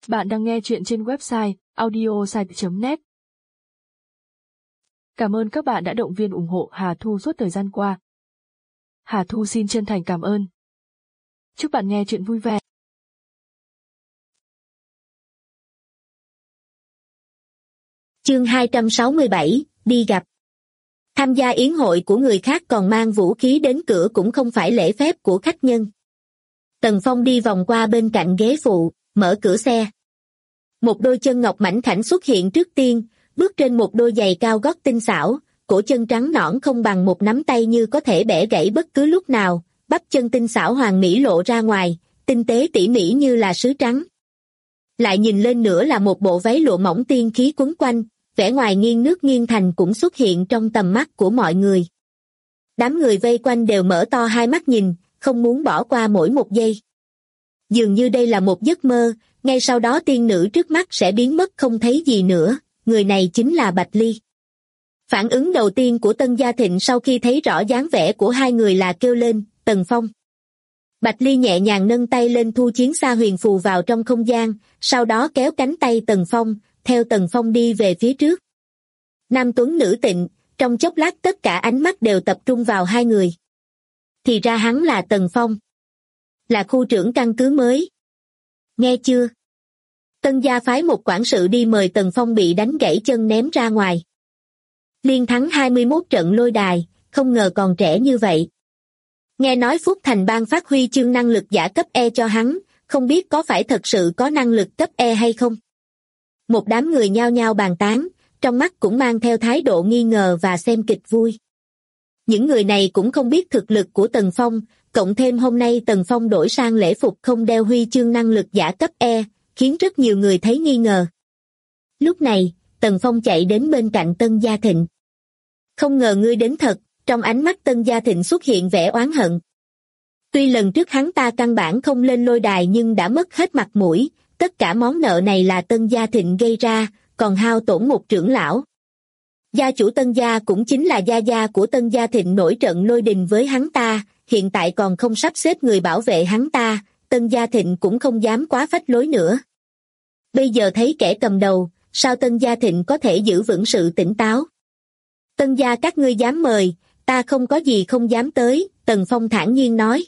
Bạn đang nghe chuyện trên website audiosite.net. Cảm ơn các bạn đã động viên ủng hộ Hà Thu suốt thời gian qua. Hà Thu xin chân thành cảm ơn. Chúc bạn nghe chuyện vui vẻ. Chương 267, đi gặp. Tham gia yến hội của người khác còn mang vũ khí đến cửa cũng không phải lễ phép của khách nhân. Tần Phong đi vòng qua bên cạnh ghế phụ, mở cửa xe. Một đôi chân ngọc mảnh khảnh xuất hiện trước tiên, bước trên một đôi giày cao gót tinh xảo, cổ chân trắng nõn không bằng một nắm tay như có thể bẻ gãy bất cứ lúc nào, bắp chân tinh xảo hoàn mỹ lộ ra ngoài, tinh tế tỉ mỉ như là sứ trắng. Lại nhìn lên nữa là một bộ váy lụa mỏng tiên khí quấn quanh, vẻ ngoài nghiêng nước nghiêng thành cũng xuất hiện trong tầm mắt của mọi người. Đám người vây quanh đều mở to hai mắt nhìn, không muốn bỏ qua mỗi một giây. Dường như đây là một giấc mơ, ngay sau đó tiên nữ trước mắt sẽ biến mất không thấy gì nữa, người này chính là Bạch Ly. Phản ứng đầu tiên của Tân Gia Thịnh sau khi thấy rõ dáng vẻ của hai người là kêu lên, Tần Phong. Bạch Ly nhẹ nhàng nâng tay lên thu chiến xa huyền phù vào trong không gian, sau đó kéo cánh tay Tần Phong, theo Tần Phong đi về phía trước. Nam tuấn nữ tịnh, trong chốc lát tất cả ánh mắt đều tập trung vào hai người. Thì ra hắn là Tần Phong. Là khu trưởng căn cứ mới. Nghe chưa? Tân gia phái một quản sự đi mời Tần Phong bị đánh gãy chân ném ra ngoài. Liên thắng 21 trận lôi đài, không ngờ còn trẻ như vậy. Nghe nói Phúc Thành ban phát huy chương năng lực giả cấp E cho hắn, không biết có phải thật sự có năng lực cấp E hay không? Một đám người nhao nhao bàn tán, trong mắt cũng mang theo thái độ nghi ngờ và xem kịch vui. Những người này cũng không biết thực lực của Tần Phong, cộng thêm hôm nay Tần Phong đổi sang lễ phục không đeo huy chương năng lực giả cấp E, khiến rất nhiều người thấy nghi ngờ. Lúc này, Tần Phong chạy đến bên cạnh Tân Gia Thịnh. Không ngờ ngươi đến thật, trong ánh mắt Tân Gia Thịnh xuất hiện vẻ oán hận. Tuy lần trước hắn ta căn bản không lên lôi đài nhưng đã mất hết mặt mũi, tất cả món nợ này là Tân Gia Thịnh gây ra, còn hao tổn một trưởng lão. Gia chủ Tân Gia cũng chính là gia gia của Tân Gia Thịnh nổi trận lôi đình với hắn ta, hiện tại còn không sắp xếp người bảo vệ hắn ta, Tân Gia Thịnh cũng không dám quá phách lối nữa. Bây giờ thấy kẻ cầm đầu, sao Tân Gia Thịnh có thể giữ vững sự tỉnh táo? Tân gia các ngươi dám mời, ta không có gì không dám tới, Tần Phong thản nhiên nói.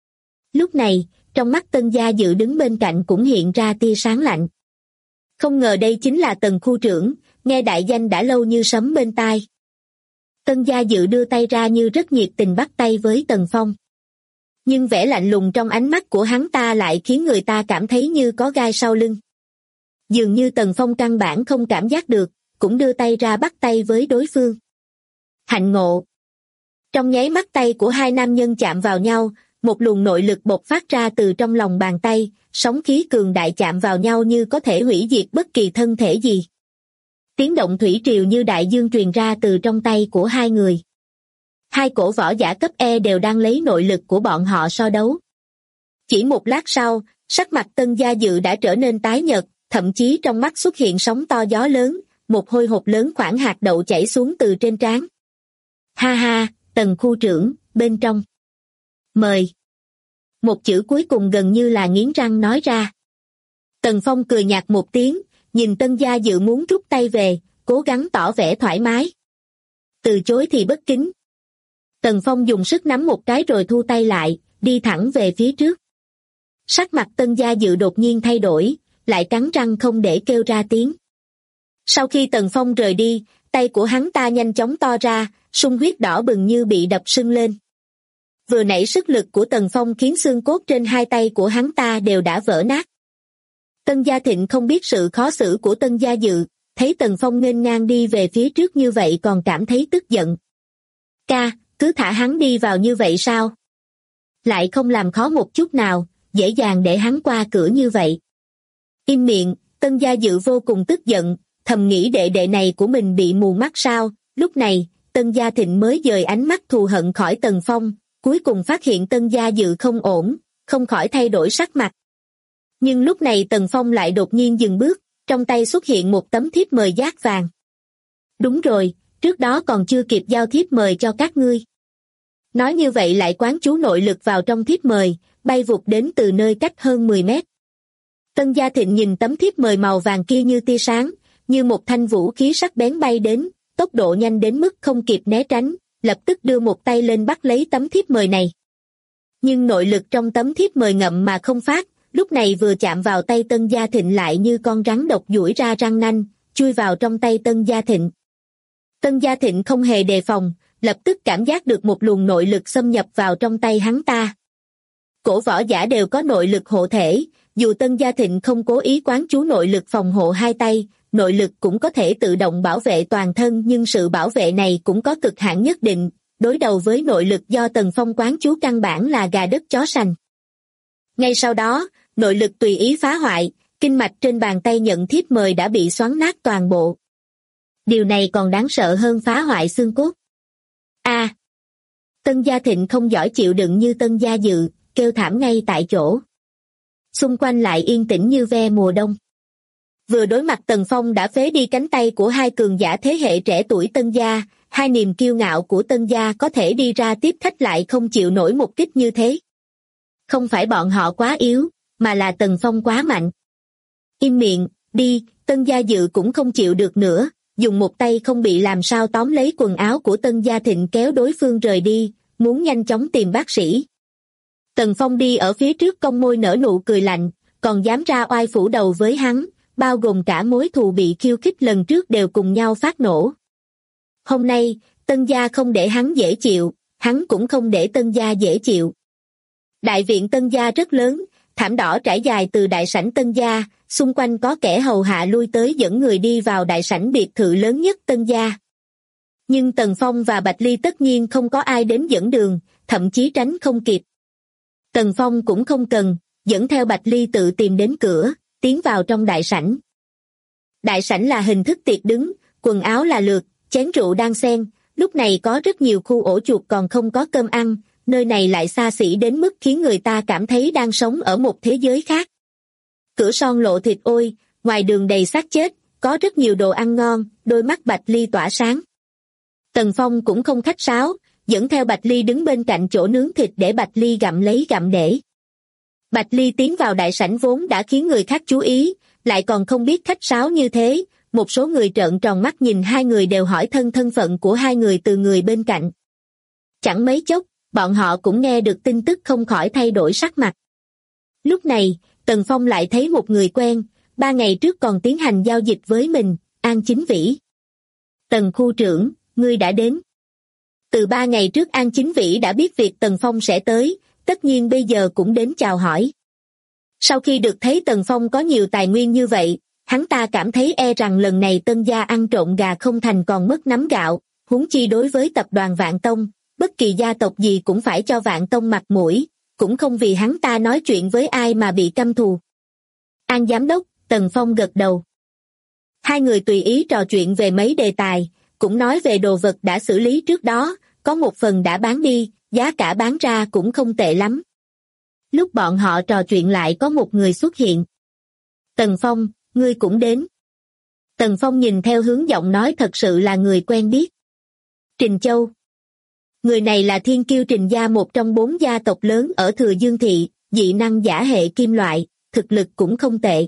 Lúc này, trong mắt Tân Gia Dự đứng bên cạnh cũng hiện ra tia sáng lạnh. Không ngờ đây chính là Tần khu trưởng, nghe đại danh đã lâu như sấm bên tai. Tân Gia Dự đưa tay ra như rất nhiệt tình bắt tay với Tần Phong. Nhưng vẻ lạnh lùng trong ánh mắt của hắn ta lại khiến người ta cảm thấy như có gai sau lưng. Dường như Tần Phong căn bản không cảm giác được, cũng đưa tay ra bắt tay với đối phương. Hạnh ngộ. Trong nháy mắt tay của hai nam nhân chạm vào nhau, một luồng nội lực bộc phát ra từ trong lòng bàn tay, sóng khí cường đại chạm vào nhau như có thể hủy diệt bất kỳ thân thể gì. Tiếng động thủy triều như đại dương truyền ra từ trong tay của hai người. Hai cổ võ giả cấp E đều đang lấy nội lực của bọn họ so đấu. Chỉ một lát sau, sắc mặt Tân Gia Dự đã trở nên tái nhợt, thậm chí trong mắt xuất hiện sóng to gió lớn, một hôi hột lớn khoảng hạt đậu chảy xuống từ trên trán. Ha ha, Tần khu trưởng, bên trong. Mời. Một chữ cuối cùng gần như là nghiến răng nói ra. Tần Phong cười nhạt một tiếng, nhìn Tân Gia Dự muốn rút tay về, cố gắng tỏ vẻ thoải mái. Từ chối thì bất kính. Tần Phong dùng sức nắm một cái rồi thu tay lại, đi thẳng về phía trước. Sắc mặt Tân Gia Dự đột nhiên thay đổi, lại cắn răng không để kêu ra tiếng. Sau khi Tần Phong rời đi, tay của hắn ta nhanh chóng to ra, sung huyết đỏ bừng như bị đập sưng lên. Vừa nãy sức lực của Tần Phong khiến xương cốt trên hai tay của hắn ta đều đã vỡ nát. Tân Gia Thịnh không biết sự khó xử của Tân Gia Dự, thấy Tần Phong nghênh ngang đi về phía trước như vậy còn cảm thấy tức giận. Ca, cứ thả hắn đi vào như vậy sao? Lại không làm khó một chút nào, dễ dàng để hắn qua cửa như vậy. Im miệng, Tân Gia Dự vô cùng tức giận, thầm nghĩ đệ đệ này của mình bị mù mắt sao. Lúc này, Tân Gia Thịnh mới dời ánh mắt thù hận khỏi Tần Phong, cuối cùng phát hiện Tân Gia Dự không ổn, không khỏi thay đổi sắc mặt. Nhưng lúc này Tần Phong lại đột nhiên dừng bước, trong tay xuất hiện một tấm thiếp mời dát vàng. Đúng rồi, trước đó còn chưa kịp giao thiếp mời cho các ngươi. Nói như vậy lại quán chú nội lực vào trong thiếp mời, bay vụt đến từ nơi cách hơn 10 mét. Tân Gia Thịnh nhìn tấm thiếp mời màu vàng kia như tia sáng, như một thanh vũ khí sắc bén bay đến, tốc độ nhanh đến mức không kịp né tránh, lập tức đưa một tay lên bắt lấy tấm thiếp mời này. Nhưng nội lực trong tấm thiếp mời ngậm mà không phát, lúc này vừa chạm vào tay Tân Gia Thịnh lại như con rắn độc duỗi ra răng nanh, chui vào trong tay Tân Gia Thịnh. Tân Gia Thịnh không hề đề phòng, lập tức cảm giác được một luồng nội lực xâm nhập vào trong tay hắn ta. Cổ võ giả đều có nội lực hộ thể, dù Tân Gia Thịnh không cố ý quán chú nội lực phòng hộ hai tay, nội lực cũng có thể tự động bảo vệ toàn thân, nhưng sự bảo vệ này cũng có cực hạn nhất định, đối đầu với nội lực do Tần Phong quán chú căn bản là gà đất chó sành. Ngay sau đó, nội lực tùy ý phá hoại, kinh mạch trên bàn tay nhận thiếp mời đã bị xoắn nát toàn bộ. Điều này còn đáng sợ hơn phá hoại xương cốt. Tân Gia Thịnh không giỏi chịu đựng như Tân Gia Dự, kêu thảm ngay tại chỗ. Xung quanh lại yên tĩnh như ve mùa đông. Vừa đối mặt Tần Phong đã phế đi cánh tay của hai cường giả thế hệ trẻ tuổi Tân Gia, hai niềm kiêu ngạo của Tân Gia có thể đi ra tiếp khách lại không chịu nổi một kích như thế. Không phải bọn họ quá yếu, mà là Tần Phong quá mạnh. Im miệng, đi, Tân Gia Dự cũng không chịu được nữa, dùng một tay không bị làm sao tóm lấy quần áo của Tân Gia Thịnh kéo đối phương rời đi, muốn nhanh chóng tìm bác sĩ. Tần Phong đi ở phía trước cong môi nở nụ cười lạnh, còn dám ra oai phủ đầu với hắn, bao gồm cả mối thù bị khiêu khích lần trước đều cùng nhau phát nổ. Hôm nay, Tân Gia không để hắn dễ chịu, hắn cũng không để Tân Gia dễ chịu. Đại viện Tân Gia rất lớn, thảm đỏ trải dài từ đại sảnh Tân Gia, xung quanh có kẻ hầu hạ lui tới dẫn người đi vào đại sảnh biệt thự lớn nhất Tân Gia. Nhưng Tần Phong và Bạch Ly tất nhiên không có ai đến dẫn đường, thậm chí tránh không kịp. Tần Phong cũng không cần, dẫn theo Bạch Ly tự tìm đến cửa, tiến vào trong đại sảnh. Đại sảnh là hình thức tiệc đứng, quần áo là lượt, chén rượu đan xen, lúc này có rất nhiều khu ổ chuột còn không có cơm ăn, nơi này lại xa xỉ đến mức khiến người ta cảm thấy đang sống ở một thế giới khác. Cửa son lộ thịt ôi, ngoài đường đầy xác chết, có rất nhiều đồ ăn ngon, đôi mắt Bạch Ly tỏa sáng. Tần Phong cũng không khách sáo, dẫn theo Bạch Ly đứng bên cạnh chỗ nướng thịt để Bạch Ly gặm lấy gặm để. Bạch Ly tiến vào đại sảnh vốn đã khiến người khác chú ý, lại còn không biết khách sáo như thế, một số người trợn tròn mắt nhìn hai người đều hỏi thân phận của hai người từ người bên cạnh. Chẳng mấy chốc, bọn họ cũng nghe được tin tức không khỏi thay đổi sắc mặt. Lúc này, Tần Phong lại thấy một người quen, 3 ngày trước còn tiến hành giao dịch với mình, An Chính Vĩ. Tần khu trưởng, ngươi đã đến. Từ 3 ngày trước An Chính Vĩ đã biết việc Tần Phong sẽ tới, tất nhiên bây giờ cũng đến chào hỏi. Sau khi được thấy Tần Phong có nhiều tài nguyên như vậy, hắn ta cảm thấy e rằng lần này Tân Gia ăn trộm gà không thành còn mất nắm gạo, huống chi đối với tập đoàn Vạn Tông, bất kỳ gia tộc gì cũng phải cho Vạn Tông mặt mũi, cũng không vì hắn ta nói chuyện với ai mà bị căm thù. An giám đốc, Tần Phong gật đầu. Hai người tùy ý trò chuyện về mấy đề tài, cũng nói về đồ vật đã xử lý trước đó, có một phần đã bán đi, giá cả bán ra cũng không tệ lắm. Lúc bọn họ trò chuyện lại có một người xuất hiện. Tần Phong, ngươi cũng đến. Tần Phong nhìn theo hướng giọng nói thật sự là người quen biết. Trình Châu. Người này là thiên kiêu Trình gia, một trong 4 gia tộc lớn ở Thừa Dương Thị, dị năng giả hệ kim loại, thực lực cũng không tệ.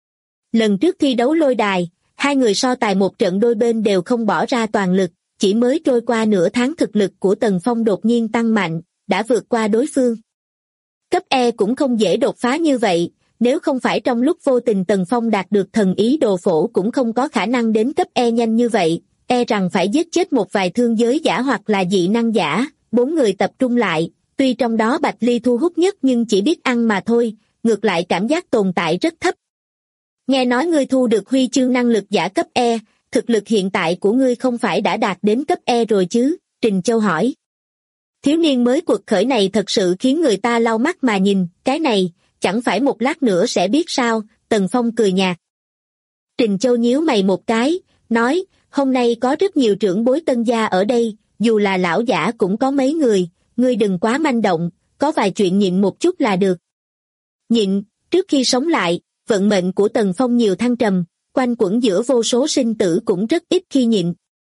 Lần trước thi đấu lôi đài, hai người so tài một trận đôi bên đều không bỏ ra toàn lực, chỉ mới trôi qua nửa tháng thực lực của Tần Phong đột nhiên tăng mạnh, đã vượt qua đối phương. Cấp E cũng không dễ đột phá như vậy, nếu không phải trong lúc vô tình Tần Phong đạt được thần ý đồ phổ cũng không có khả năng đến cấp E nhanh như vậy, e rằng phải giết chết một vài thương giới giả hoặc là dị năng giả. 4 người tập trung lại, tuy trong đó Bạch Ly thu hút nhất nhưng chỉ biết ăn mà thôi, ngược lại cảm giác tồn tại rất thấp. Nghe nói ngươi thu được huy chương năng lực giả cấp E, thực lực hiện tại của ngươi không phải đã đạt đến cấp E rồi chứ? Trình Châu hỏi. Thiếu niên mới quật khởi này thật sự khiến người ta lau mắt mà nhìn, cái này, chẳng phải một lát nữa sẽ biết sao? Tần Phong cười nhạt. Trình Châu nhíu mày một cái, nói, hôm nay có rất nhiều trưởng bối Tân gia ở đây, dù là lão giả cũng có mấy người, ngươi đừng quá manh động, có vài chuyện nhịn một chút là được. Nhịn, trước khi sống lại, vận mệnh của Tần Phong nhiều thăng trầm, quanh quẩn giữa vô số sinh tử cũng rất ít khi nhịn.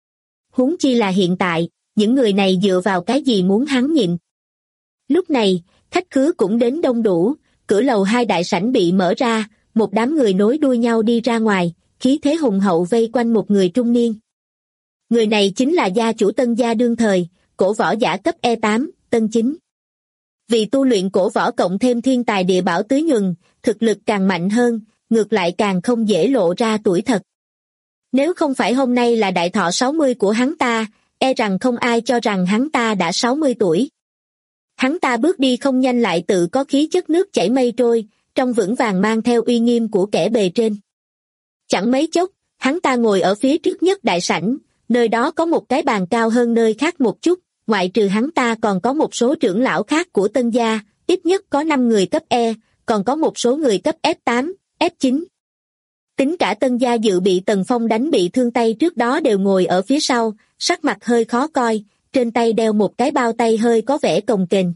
Huống chi là hiện tại, những người này dựa vào cái gì muốn hắn nhịn. Lúc này, khách khứa cũng đến đông đủ, cửa lầu 2 đại sảnh bị mở ra, một đám người nối đuôi nhau đi ra ngoài, khí thế hùng hậu vây quanh một người trung niên. Người này chính là gia chủ Tân gia đương thời, cổ võ giả cấp E8, Tân Chính. Vì tu luyện cổ võ cộng thêm thiên tài địa bảo tưới nhuần, thực lực càng mạnh hơn, ngược lại càng không dễ lộ ra tuổi thật. Nếu không phải hôm nay là đại thọ 60 của hắn ta, e rằng không ai cho rằng hắn ta đã 60 tuổi. Hắn ta bước đi không nhanh lại tự có khí chất nước chảy mây trôi, trong vững vàng mang theo uy nghiêm của kẻ bề trên. Chẳng mấy chốc, hắn ta ngồi ở phía trước nhất đại sảnh, nơi đó có một cái bàn cao hơn nơi khác một chút, ngoại trừ hắn ta còn có một số trưởng lão khác của Tân gia, ít nhất có 5 người cấp E, còn có một số người cấp F8, F9. Tính cả Tân gia dự bị Tần Phong đánh bị thương tay trước đó đều ngồi ở phía sau, sắc mặt hơi khó coi, trên tay đeo một cái bao tay hơi có vẻ cồng kềnh.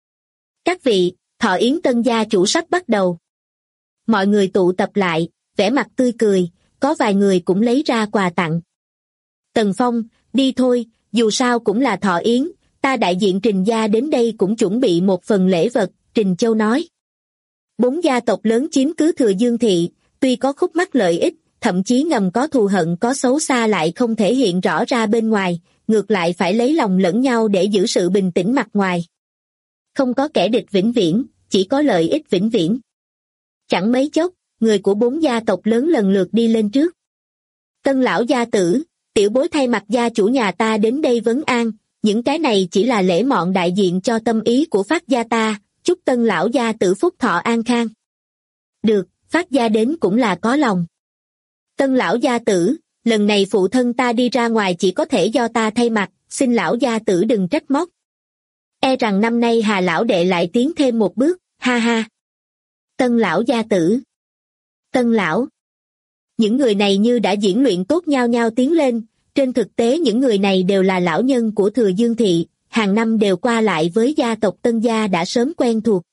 Các vị, thọ yến Tân gia chủ sắp bắt đầu. Mọi người tụ tập lại, vẻ mặt tươi cười, có vài người cũng lấy ra quà tặng. Tần Phong, đi thôi, dù sao cũng là thọ yến, ta đại diện Trình gia đến đây cũng chuẩn bị một phần lễ vật, Trình Châu nói. 4 gia tộc lớn chiếm cứ Thừa Dương thị, tuy có khúc mắc lợi ích, thậm chí ngầm có thù hận có xấu xa lại không thể hiện rõ ra bên ngoài, ngược lại phải lấy lòng lẫn nhau để giữ sự bình tĩnh mặt ngoài. Không có kẻ địch vĩnh viễn, chỉ có lợi ích vĩnh viễn. Chẳng mấy chốc, người của 4 gia tộc lớn lần lượt đi lên trước. Tân lão gia tử, tiểu bối thay mặt gia chủ nhà ta đến đây vấn an, những cái này chỉ là lễ mọn đại diện cho tâm ý của Phát gia ta, chúc Tân lão gia tử phúc thọ an khang. Được, Phát gia đến cũng là có lòng. Tân lão gia tử, lần này phụ thân ta đi ra ngoài chỉ có thể do ta thay mặt, xin lão gia tử đừng trách móc. E rằng năm nay Hà lão đệ lại tiến thêm một bước, ha ha. Tân lão gia tử. Tân lão. Những người này như đã diễn luyện tốt nhau nhau tiến lên, trên thực tế những người này đều là lão nhân của Thừa Dương thị, hàng năm đều qua lại với gia tộc Tân gia đã sớm quen thuộc.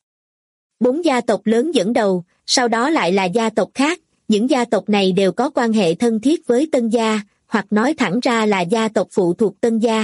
4 gia tộc lớn dẫn đầu, sau đó lại là gia tộc khác, những gia tộc này đều có quan hệ thân thiết với Tân gia, hoặc nói thẳng ra là gia tộc phụ thuộc Tân gia.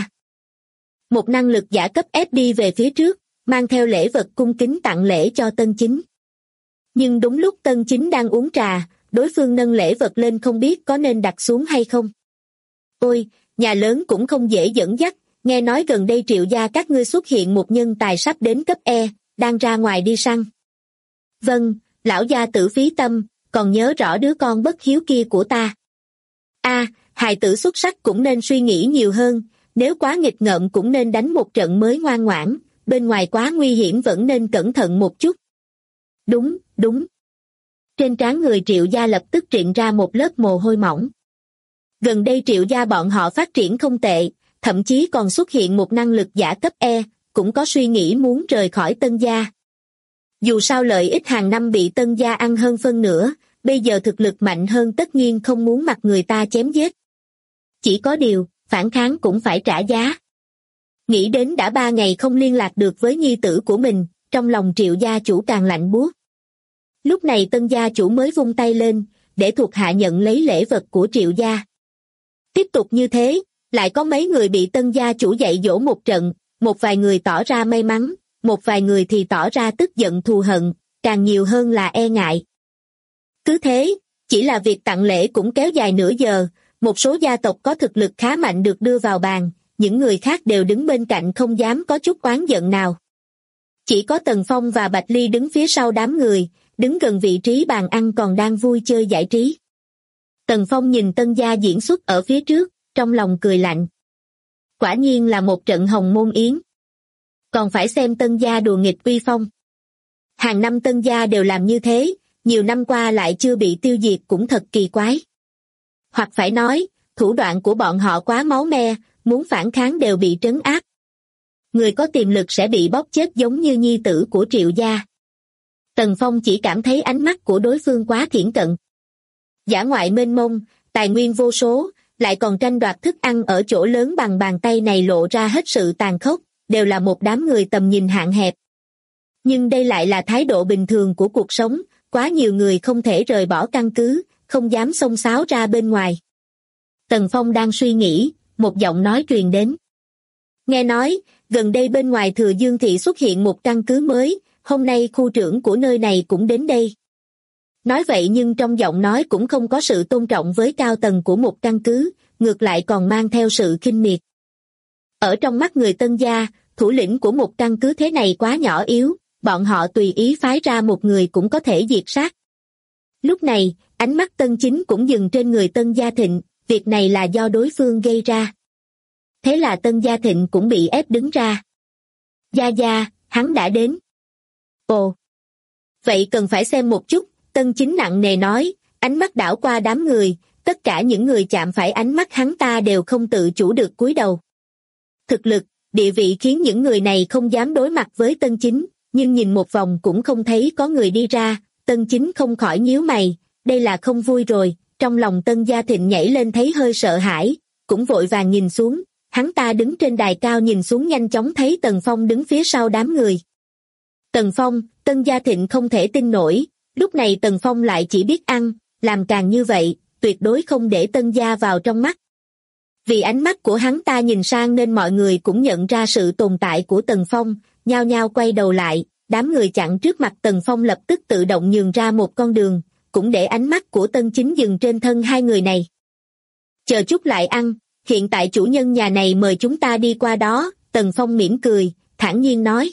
Một năng lực giả cấp F đi về phía trước, mang theo lễ vật cung kính tặng lễ cho Tân Chính. Nhưng đúng lúc Tân Chính đang uống trà, đối phương nâng lễ vật lên không biết có nên đặt xuống hay không. Ôi, nhà lớn cũng không dễ dẫn dắt, nghe nói gần đây Triệu gia các ngươi xuất hiện một nhân tài sắp đến cấp E, đang ra ngoài đi săn. Vâng, lão gia tử phí tâm, còn nhớ rõ đứa con bất hiếu kia của ta. Hài tử xuất sắc cũng nên suy nghĩ nhiều hơn, nếu quá nghịch ngợm cũng nên đánh một trận mới ngoan ngoãn, bên ngoài quá nguy hiểm vẫn nên cẩn thận một chút. Đúng, đúng. Trên trán người Triệu gia lập tức trịn ra một lớp mồ hôi mỏng. Gần đây Triệu gia bọn họ phát triển không tệ, thậm chí còn xuất hiện một năng lực giả cấp E, cũng có suy nghĩ muốn rời khỏi Tân gia. Dù sao lợi ích hàng năm bị Tân gia ăn hơn phân nửa, bây giờ thực lực mạnh hơn tất nhiên không muốn mặc người ta chém giết. Chỉ có điều, phản kháng cũng phải trả giá. Nghĩ đến đã 3 ngày không liên lạc được với nhi tử của mình, trong lòng Triệu gia chủ càng lạnh buốt. Lúc này Tân gia chủ mới vung tay lên, để thuộc hạ nhận lấy lễ vật của Triệu gia. Tiếp tục như thế, lại có mấy người bị Tân gia chủ dạy dỗ một trận, một vài người tỏ ra may mắn, một vài người thì tỏ ra tức giận thù hận, càng nhiều hơn là e ngại. Cứ thế, chỉ là việc tặng lễ cũng kéo dài nửa giờ, một số gia tộc có thực lực khá mạnh được đưa vào bàn, những người khác đều đứng bên cạnh không dám có chút oán giận nào. Chỉ có Tần Phong và Bạch Ly đứng phía sau đám người, đứng gần vị trí bàn ăn còn đang vui chơi giải trí. Tần Phong nhìn Tân gia diễn xuất ở phía trước, trong lòng cười lạnh. Quả nhiên là một trận hồng môn yến. Còn phải xem Tân gia đùa nghịch uy phong. Hàng năm Tân gia đều làm như thế, nhiều năm qua lại chưa bị tiêu diệt cũng thật kỳ quái. Hoặc phải nói, thủ đoạn của bọn họ quá máu me, muốn phản kháng đều bị trấn áp. Người có tiềm lực sẽ bị bóp chết giống như nhi tử của Triệu gia. Tần Phong chỉ cảm thấy ánh mắt của đối phương quá thiển cận. Dã ngoại mênh mông, tài nguyên vô số, lại còn tranh đoạt thức ăn ở chỗ lớn bằng bàn tay này lộ ra hết sự tàn khốc, đều là một đám người tầm nhìn hạn hẹp. Nhưng đây lại là thái độ bình thường của cuộc sống, quá nhiều người không thể rời bỏ căn cứ, không dám xông xáo ra bên ngoài. Tần Phong đang suy nghĩ, một giọng nói truyền đến. Nghe nói, gần đây bên ngoài Thừa Dương thị xuất hiện một căn cứ mới, hôm nay khu trưởng của nơi này cũng đến đây. Nói vậy nhưng trong giọng nói cũng không có sự tôn trọng với cao tầng của một căn cứ, ngược lại còn mang theo sự khinh miệt. Ở trong mắt người Tân gia, thủ lĩnh của một căn cứ thế này quá nhỏ yếu, bọn họ tùy ý phái ra một người cũng có thể diệt sát. Lúc này, ánh mắt Tân Chính cũng dừng trên người Tân Gia Thịnh, việc này là do đối phương gây ra. Thế là Tân Gia Thịnh cũng bị ép đứng ra. Gia, hắn đã đến. Ồ! Vậy cần phải xem một chút, Tân Chính nặng nề nói, ánh mắt đảo qua đám người, tất cả những người chạm phải ánh mắt hắn ta đều không tự chủ được cúi đầu. Thực lực, địa vị khiến những người này không dám đối mặt với Tân Chính, nhưng nhìn một vòng cũng không thấy có người đi ra, Tân Chính không khỏi nhíu mày, đây là không vui rồi, trong lòng Tân Gia Thịnh nhảy lên thấy hơi sợ hãi, cũng vội vàng nhìn xuống, hắn ta đứng trên đài cao nhìn xuống nhanh chóng thấy Tần Phong đứng phía sau đám người. Tần Phong, Tân Gia Thịnh không thể tin nổi, lúc này Tần Phong lại chỉ biết ăn, làm càng như vậy, tuyệt đối không để Tân Gia vào trong mắt. Vì ánh mắt của hắn ta nhìn sang nên mọi người cũng nhận ra sự tồn tại của Tần Phong, nhao nhao quay đầu lại, đám người chặn trước mặt Tần Phong lập tức tự động nhường ra một con đường, cũng để ánh mắt của Tân Chính dừng trên thân hai người này. Chờ chút lại ăn, hiện tại chủ nhân nhà này mời chúng ta đi qua đó, Tần Phong mỉm cười, thản nhiên nói.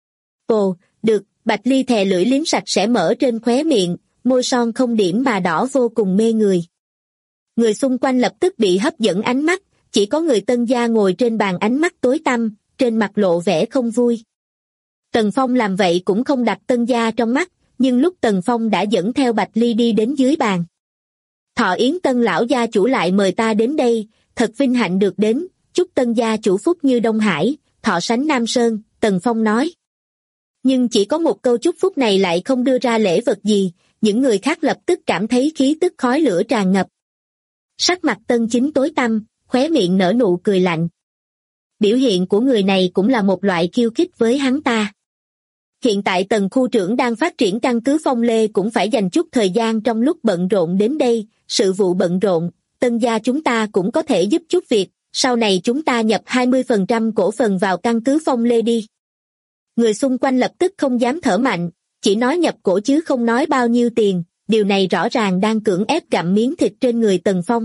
Ồ, được, Bạch Ly thè lưỡi liếm sạch sẽ mở trên khóe miệng, môi son không điểm mà đỏ vô cùng mê người. Người xung quanh lập tức bị hấp dẫn ánh mắt, chỉ có người Tân gia ngồi trên bàn ánh mắt tối tăm, trên mặt lộ vẻ không vui. Tần Phong làm vậy cũng không đặt Tân gia trong mắt, nhưng lúc Tần Phong đã dẫn theo Bạch Ly đi đến dưới bàn. Thọ yến Tân lão gia chủ lại mời ta đến đây, thật vinh hạnh được đến, chúc Tân gia chủ phúc như Đông Hải, thọ sánh Nam Sơn, Tần Phong nói. Nhưng chỉ có một câu chúc phúc này lại không đưa ra lễ vật gì, những người khác lập tức cảm thấy khí tức khói lửa tràn ngập. Sắc mặt Tân Chính tối tăm, khóe miệng nở nụ cười lạnh. Biểu hiện của người này cũng là một loại khiêu khích với hắn ta. Hiện tại Tần khu trưởng đang phát triển căn cứ Phong Lê cũng phải dành chút thời gian trong lúc bận rộn đến đây, sự vụ bận rộn, Tân gia chúng ta cũng có thể giúp chút việc, sau này chúng ta nhập 20% cổ phần vào căn cứ Phong Lê đi. Người xung quanh lập tức không dám thở mạnh, chỉ nói nhập cổ chứ không nói bao nhiêu tiền, điều này rõ ràng đang cưỡng ép gặm miếng thịt trên người Tần Phong.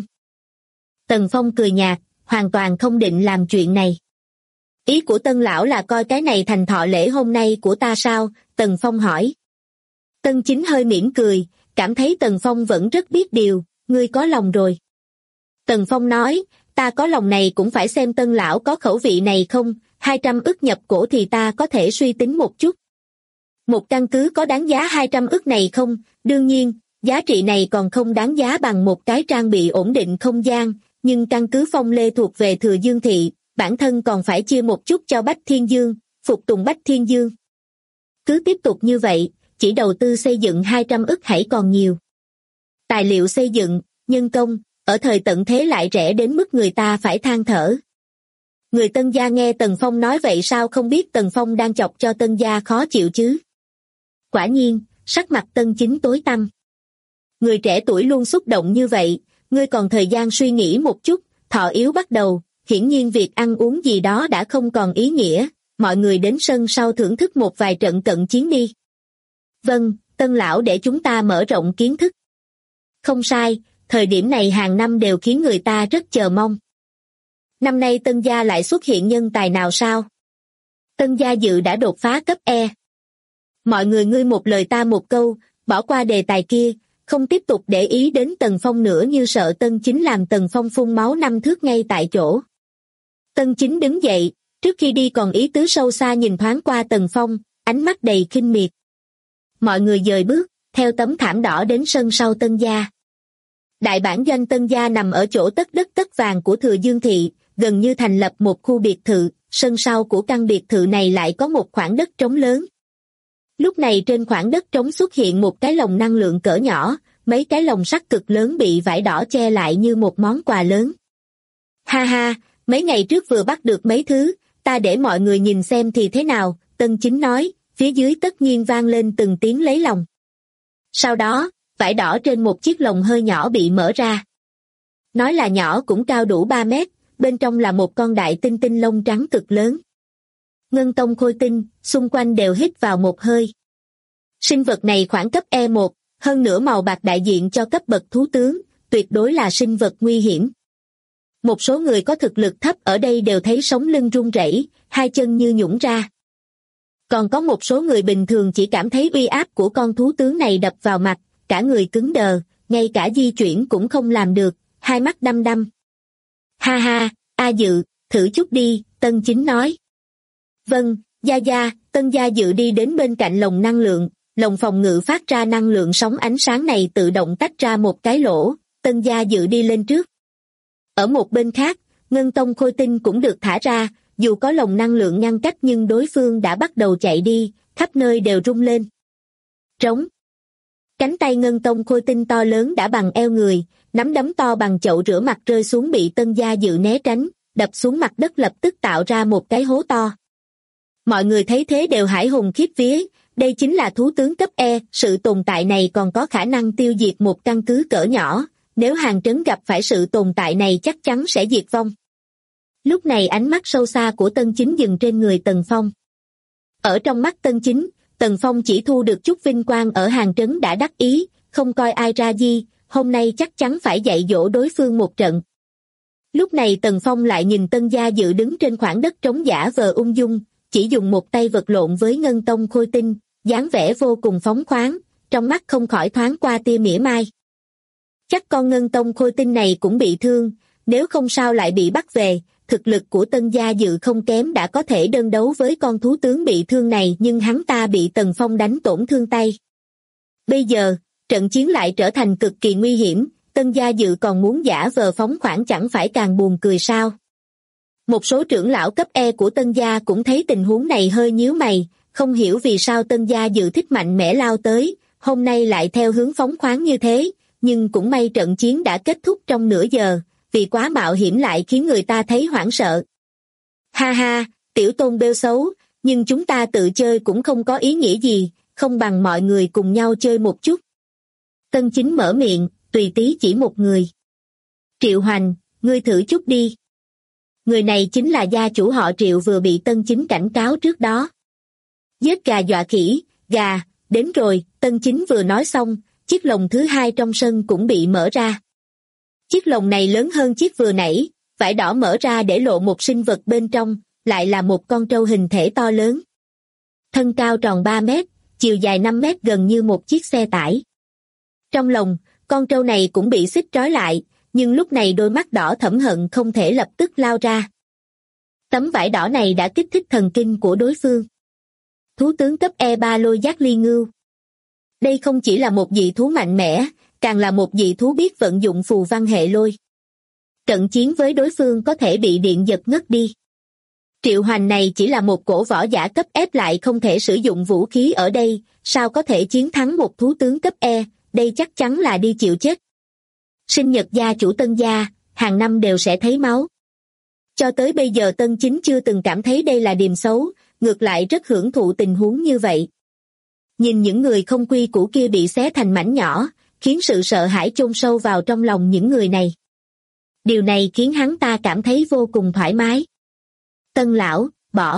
Tần Phong cười nhạt, hoàn toàn không định làm chuyện này. Ý của Tân lão là coi cái này thành thọ lễ hôm nay của ta sao? Tần Phong hỏi. Tân Chính hơi mỉm cười, cảm thấy Tần Phong vẫn rất biết điều, ngươi có lòng rồi. Tần Phong nói, ta có lòng này cũng phải xem Tân lão có khẩu vị này không, 200 ức nhập cổ thì ta có thể suy tính một chút. Một căn cứ có đáng giá 200 ức này không? Đương nhiên, giá trị này còn không đáng giá bằng một cái trang bị ổn định không gian, nhưng căn cứ Phong Lê thuộc về Thừa Dương Thị, bản thân còn phải chia một chút cho Bách Thiên Dương, phục tùng Bách Thiên Dương. Cứ tiếp tục như vậy, chỉ đầu tư xây dựng 200 ức hãy còn nhiều. Tài liệu xây dựng, nhân công, ở thời tận thế lại rẻ đến mức người ta phải than thở. Người Tân gia nghe Tần Phong nói vậy sao không biết Tần Phong đang chọc cho Tân gia khó chịu chứ? Quả nhiên, sắc mặt Tân Chính tối tăm. Người trẻ tuổi luôn xúc động như vậy, ngươi còn thời gian suy nghĩ một chút, thọ yếu bắt đầu, hiển nhiên việc ăn uống gì đó đã không còn ý nghĩa, mọi người đến sân sau thưởng thức một vài trận cận chiến đi. Vâng, Tân lão để chúng ta mở rộng kiến thức. Không sai, thời điểm này hàng năm đều khiến người ta rất chờ mong. Năm nay Tân gia lại xuất hiện nhân tài nào sao? Tân gia dự đã đột phá cấp E. Mọi người ngươi một lời ta một câu, bỏ qua đề tài kia, không tiếp tục để ý đến Tần Phong nữa như sợ Tân Chính làm Tần Phong phun máu 5 thước ngay tại chỗ. Tân Chính đứng dậy, trước khi đi còn ý tứ sâu xa nhìn thoáng qua Tần Phong, ánh mắt đầy khinh miệt. Mọi người dời bước, theo tấm thảm đỏ đến sân sau Tân gia. Đại bản doanh Tân gia nằm ở chỗ tất đất tất vàng của Thừa Dương Thị, gần như thành lập một khu biệt thự, sân sau của căn biệt thự này lại có một khoảng đất trống lớn. Lúc này trên khoảng đất trống xuất hiện một cái lồng năng lượng cỡ nhỏ, mấy cái lồng sắt cực lớn bị vải đỏ che lại như một món quà lớn. Ha ha, mấy ngày trước vừa bắt được mấy thứ, ta để mọi người nhìn xem thì thế nào, Tân Chính nói, phía dưới tất nhiên vang lên từng tiếng lấy lòng. Sau đó, vải đỏ trên một chiếc lồng hơi nhỏ bị mở ra. Nói là nhỏ cũng cao đủ 3 mét, bên trong là một con đại tinh tinh lông trắng cực lớn. Ngân tông khôi tinh, xung quanh đều hít vào một hơi. Sinh vật này khoảng cấp E1, hơn nữa màu bạc đại diện cho cấp bậc thú tướng, tuyệt đối là sinh vật nguy hiểm. Một số người có thực lực thấp ở đây đều thấy sống lưng run rẩy, hai chân như nhũn ra. Còn có một số người bình thường chỉ cảm thấy uy áp của con thú tướng này đập vào mặt, cả người cứng đờ, ngay cả di chuyển cũng không làm được, hai mắt đăm đăm. Ha ha, A Dự, thử chút đi, Tân Chính nói. Vâng, Gia Gia, Tân Gia Dự đi đến bên cạnh lồng năng lượng, lồng phòng ngự phát ra năng lượng sóng ánh sáng này tự động tách ra một cái lỗ, Tân Gia Dự đi lên trước. Ở một bên khác, Ngân Tông Khôi Tinh cũng được thả ra, dù có lồng năng lượng ngăn cách nhưng đối phương đã bắt đầu chạy đi, khắp nơi đều rung lên. Trống. Cánh tay Ngân Tông Khôi Tinh to lớn đã bằng eo người, nắm đấm to bằng chậu rửa mặt rơi xuống bị Tân Gia Dự né tránh, đập xuống mặt đất lập tức tạo ra một cái hố to. Mọi người thấy thế đều hãi hùng khiếp vía, đây chính là thú tướng cấp E, sự tồn tại này còn có khả năng tiêu diệt một căn cứ cỡ nhỏ, nếu hàng trấn gặp phải sự tồn tại này chắc chắn sẽ diệt vong. Lúc này ánh mắt sâu xa của Tân Chính dừng trên người Tần Phong. Ở trong mắt Tân Chính, Tần Phong chỉ thu được chút vinh quang ở hàng trấn đã đắc ý, không coi ai ra gì, hôm nay chắc chắn phải dạy dỗ đối phương một trận. Lúc này Tần Phong lại nhìn Tân Gia Dự đứng trên khoảng đất trống giả vờ ung dung, chỉ dùng một tay vật lộn với Ngân Tông Khôi Tinh, dáng vẻ vô cùng phóng khoáng, trong mắt không khỏi thoáng qua tia mỉa mai. Chắc con Ngân Tông Khôi Tinh này cũng bị thương, nếu không sao lại bị bắt về, thực lực của Tân Gia Dự không kém đã có thể đơn đấu với con thú tướng bị thương này nhưng hắn ta bị Tần Phong đánh tổn thương tay. Bây giờ, trận chiến lại trở thành cực kỳ nguy hiểm, Tân Gia Dự còn muốn giả vờ phóng khoáng chẳng phải càng buồn cười sao. Một số trưởng lão cấp E của Tân Gia cũng thấy tình huống này hơi nhíu mày, không hiểu vì sao Tân Gia Dự thích mạnh mẽ lao tới, hôm nay lại theo hướng phóng khoáng như thế, nhưng cũng may trận chiến đã kết thúc trong nửa giờ, vì quá mạo hiểm lại khiến người ta thấy hoảng sợ. Ha ha, tiểu tôn bêu xấu, nhưng chúng ta tự chơi cũng không có ý nghĩa gì, không bằng mọi người cùng nhau chơi một chút. Tân Chính mở miệng, tùy tí chỉ một người. Triệu Hoành, ngươi thử chút đi. Người này chính là gia chủ họ Triệu vừa bị Tân Chính cảnh cáo trước đó. Giết gà dọa khỉ, gà, đến rồi, Tân Chính vừa nói xong, chiếc lồng thứ hai trong sân cũng bị mở ra. Chiếc lồng này lớn hơn chiếc vừa nãy, vải đỏ mở ra để lộ một sinh vật bên trong, lại là một con trâu hình thể to lớn. Thân cao tròn 3 mét, chiều dài 5 mét gần như một chiếc xe tải. Trong lồng, con trâu này cũng bị xích trói lại, nhưng lúc này đôi mắt đỏ thẫm hận không thể lập tức lao ra. Tấm vải đỏ này đã kích thích thần kinh của đối phương. Thú tướng cấp E3 Lôi Giác Ly Ngưu. Đây không chỉ là một dị thú mạnh mẽ, càng là một dị thú biết vận dụng phù văn hệ lôi. Trận chiến với đối phương có thể bị điện giật ngất đi. Triệu Hoành này chỉ là một cổ võ giả cấp F lại không thể sử dụng vũ khí ở đây, sao có thể chiến thắng một thú tướng cấp E, đây chắc chắn là đi chịu chết. Sinh nhật gia chủ Tân Gia, hàng năm đều sẽ thấy máu. Cho tới bây giờ Tân Chính chưa từng cảm thấy đây là điềm xấu, ngược lại rất hưởng thụ tình huống như vậy. Nhìn những người không quy củ kia bị xé thành mảnh nhỏ, khiến sự sợ hãi chôn sâu vào trong lòng những người này. Điều này khiến hắn ta cảm thấy vô cùng thoải mái. Tân lão,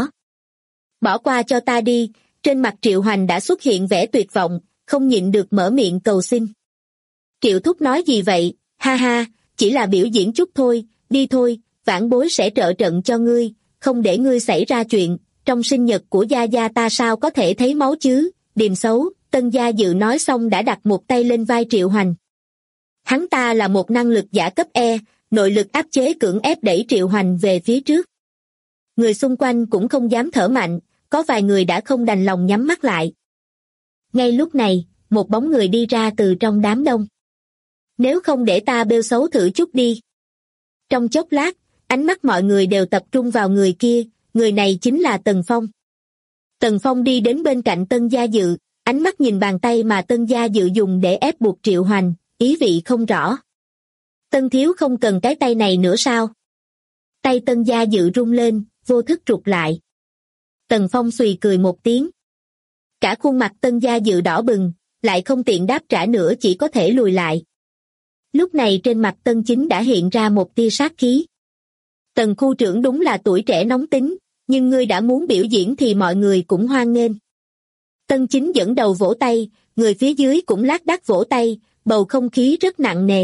bỏ qua cho ta đi, trên mặt Triệu Hoành đã xuất hiện vẻ tuyệt vọng, không nhịn được mở miệng cầu xin. Triệu thúc nói gì vậy, ha ha, chỉ là biểu diễn chút thôi, đi thôi, vãn bối sẽ trợ trận cho ngươi, không để ngươi xảy ra chuyện, trong sinh nhật của Gia Gia ta sao có thể thấy máu chứ, điềm xấu, Tân Gia Dự nói xong đã đặt một tay lên vai Triệu Hoành. Hắn ta là một năng lực giả cấp E, nội lực áp chế cưỡng ép đẩy Triệu Hoành về phía trước. Người xung quanh cũng không dám thở mạnh, có vài người đã không đành lòng nhắm mắt lại. Ngay lúc này, một bóng người đi ra từ trong đám đông. Nếu không để ta bêu xấu thử chút đi. Trong chốc lát, ánh mắt mọi người đều tập trung vào người kia, người này chính là Tần Phong. Tần Phong đi đến bên cạnh Tân Gia Dự, ánh mắt nhìn bàn tay mà Tân Gia Dự dùng để ép buộc Triệu Hoành, ý vị không rõ. Tân thiếu không cần cái tay này nữa sao? Tay Tân Gia Dự rung lên, vô thức trục lại. Tần Phong xùy cười một tiếng. Cả khuôn mặt Tân Gia Dự đỏ bừng, lại không tiện đáp trả nữa chỉ có thể lùi lại. Lúc này trên mặt Tân Chính đã hiện ra một tia sát khí. Tần khu trưởng đúng là tuổi trẻ nóng tính, nhưng ngươi đã muốn biểu diễn thì mọi người cũng hoan nghênh. Tân Chính dẫn đầu vỗ tay, người phía dưới cũng lác đác vỗ tay, bầu không khí rất nặng nề.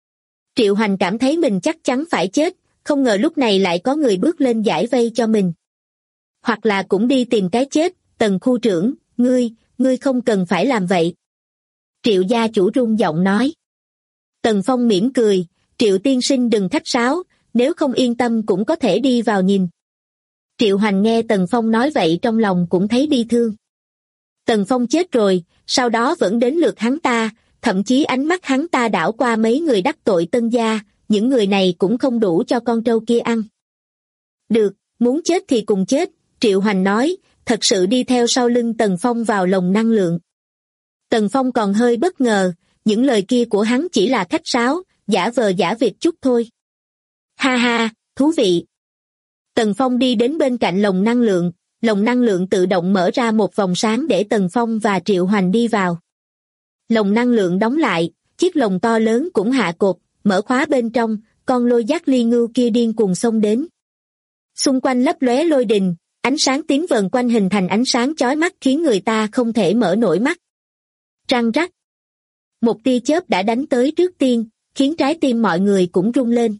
Triệu Hoành cảm thấy mình chắc chắn phải chết, không ngờ lúc này lại có người bước lên giải vây cho mình. Hoặc là cũng đi tìm cái chết, Tần khu trưởng, ngươi không cần phải làm vậy. Triệu gia chủ run giọng nói. Tần Phong mỉm cười, Triệu tiên sinh đừng khách sáo, nếu không yên tâm cũng có thể đi vào nhìn. Triệu Hoành nghe Tần Phong nói vậy trong lòng cũng thấy bi thương. Tần Phong chết rồi, sau đó vẫn đến lượt hắn ta, thậm chí ánh mắt hắn ta đảo qua mấy người đắc tội Tân gia, những người này cũng không đủ cho con trâu kia ăn. Được, muốn chết thì cùng chết, Triệu Hoành nói, thật sự đi theo sau lưng Tần Phong vào lồng năng lượng. Tần Phong còn hơi bất ngờ, những lời kia của hắn chỉ là khách sáo, giả vờ giả vịt chút thôi. Ha ha, thú vị. Tần Phong đi đến bên cạnh lồng năng lượng tự động mở ra một vòng sáng để Tần Phong và Triệu Hoành đi vào. Lồng năng lượng đóng lại, chiếc lồng to lớn cũng hạ cột, mở khóa bên trong, con lôi giác ly ngưu kia điên cuồng xông đến. Xung quanh lấp lóe lôi đình, ánh sáng tiến vần quanh hình thành ánh sáng chói mắt khiến người ta không thể mở nổi mắt. Răng rắc. Một tia chớp đã đánh tới trước tiên, khiến trái tim mọi người cũng rung lên.